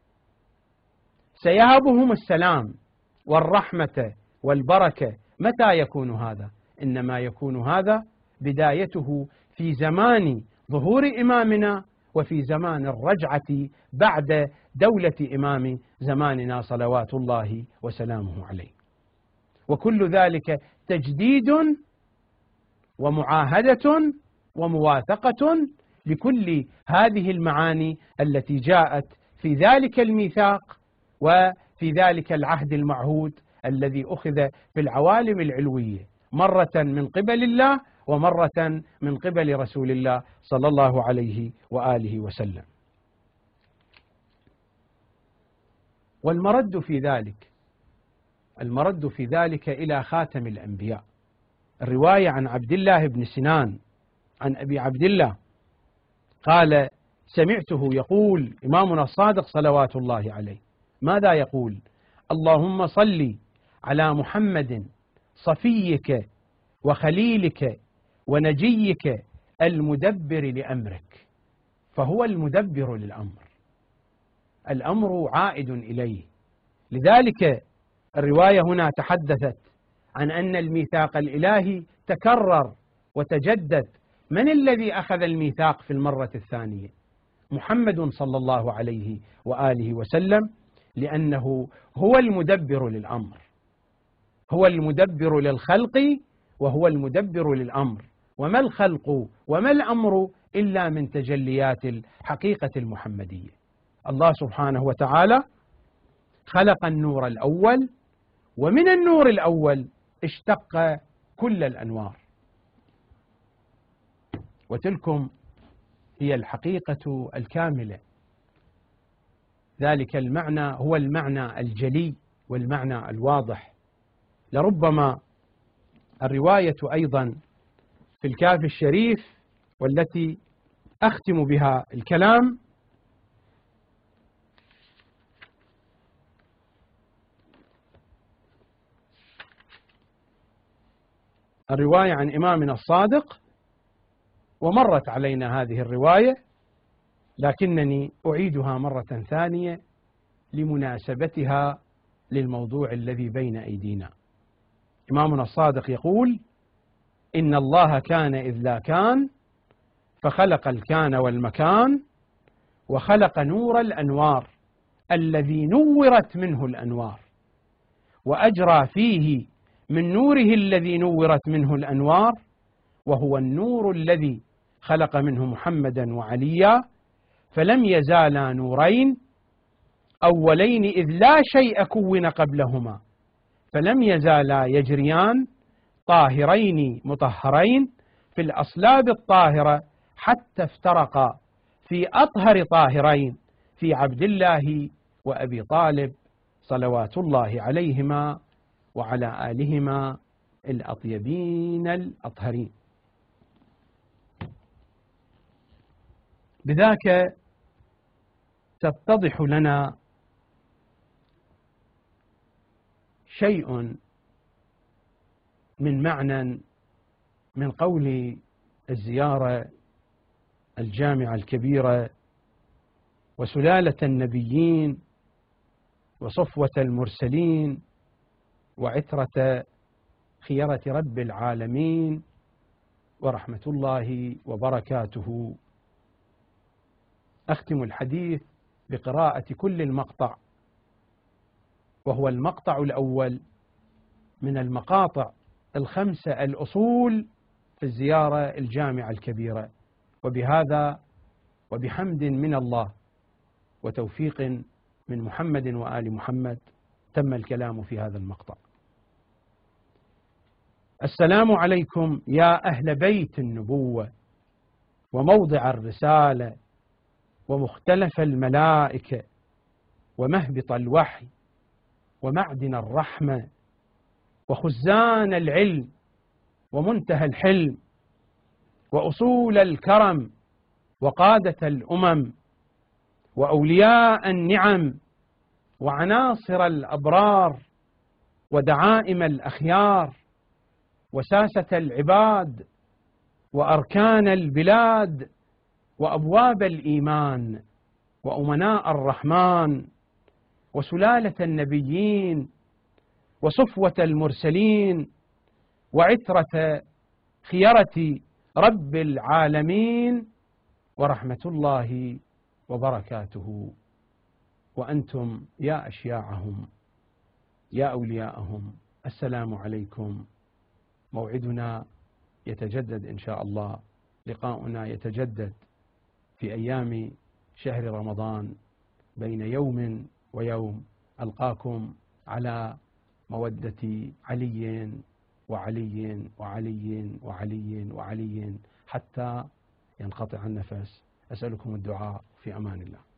سيهبهم السلام والرحمة والبركة. متى يكون هذا؟ إنما يكون هذا بدايته في زمان ظهور إمامنا وفي زمان الرجعة بعد دولة إمام زماننا صلوات الله وسلامه عليه. وكل ذلك تجديد ومعاهدة ومواثقة لكل هذه المعاني التي جاءت في ذلك الميثاق وفي ذلك العهد المعهود الذي أخذ في العوالم العلوية، مرة من قبل الله ومرة من قبل رسول الله صلى الله عليه وآله وسلم. والمرد في ذلك إلى خاتم الأنبياء. الرواية عن عبد الله بن سنان عن أبي عبد الله قال سمعته يقول إمامنا الصادق صلوات الله عليه، ماذا يقول؟ اللهم صل على محمد صفيك وخليلك ونجيك المدبر لأمرك، فهو المدبر للأمر، الأمر عائد إليه. لذلك الرواية هنا تحدثت عن أن الميثاق الإلهي تكرر وتجدد. من الذي أخذ الميثاق في المرة الثانية؟ محمد صلى الله عليه وآله وسلم، لأنه هو المدبر للأمر، هو المدبر للخلق وهو المدبر للأمر. وما الخلق وما الأمر إلا من تجليات الحقيقة المحمدية. الله سبحانه وتعالى خلق النور الأول، ومن النور الأول اشتق كل الأنوار، وتلكم هي الحقيقة الكاملة. ذلك المعنى هو المعنى الجلي والمعنى الواضح. لربما الرواية أيضا في الكافي الشريف والتي أختم بها الكلام، الرواية عن إمامنا الصادق، ومرت علينا هذه الرواية لكنني أعيدها مرة ثانية لمناسبتها للموضوع الذي بين أيدينا. إمامنا الصادق يقول: إن الله كان إذ لا كان، فخلق الكان والمكان، وخلق نور الأنوار الذي نورت منه الأنوار، وأجرى فيه من نوره الذي نورت منه الأنوار، وهو النور الذي خلق منه محمدا وعليا، فلم يزالا نورين أولين إذ لا شيء كون قبلهما، فلم يزالا يجريان طاهرين مطهرين في الأصلاب الطاهرة، حتى افترقا في أطهر طاهرين، في عبد الله وأبي طالب صلوات الله عليهما وعلى آلهما الأطيبين الأطهرين. بذاك تتضح لنا شيء من معنى من قول الزيارة الجامعة الكبيرة وسلالة النبيين وصفوة المرسلين وعترة خيرة رب العالمين ورحمة الله وبركاته. أختم الحديث بقراءة كل المقطع، وهو المقطع الأول من المقاطع الخمسة الأصول في الزيارة الجامعة الكبيرة. وبهذا وبحمد من الله وتوفيق من محمد وآل محمد تم الكلام في هذا المقطع. السلام عليكم يا أهل بيت النبوة وموضع الرسالة ومختلف الملائكة ومهبط الوحي ومعدن الرحمة وخزان العلم ومنتهى الحلم وأصول الكرم وقادة الأمم وأولياء النعم وعناصر الأبرار ودعائم الأخيار وساسة العباد وأركان البلاد وأبواب الإيمان وأمناء الرحمن وسلالة النبيين وصفوة المرسلين وعترة خيرة رب العالمين ورحمة الله وبركاته. وأنتم يا أشياعهم يا أولياءهم، السلام عليكم. موعدنا يتجدد إن شاء الله، لقاؤنا يتجدد في أيام شهر رمضان بين يوم ويوم. ألقاكم على مودة علي وعلي وعلي وعلي وعلي حتى ينقطع النفس. أسألكم الدعاء في أمان الله.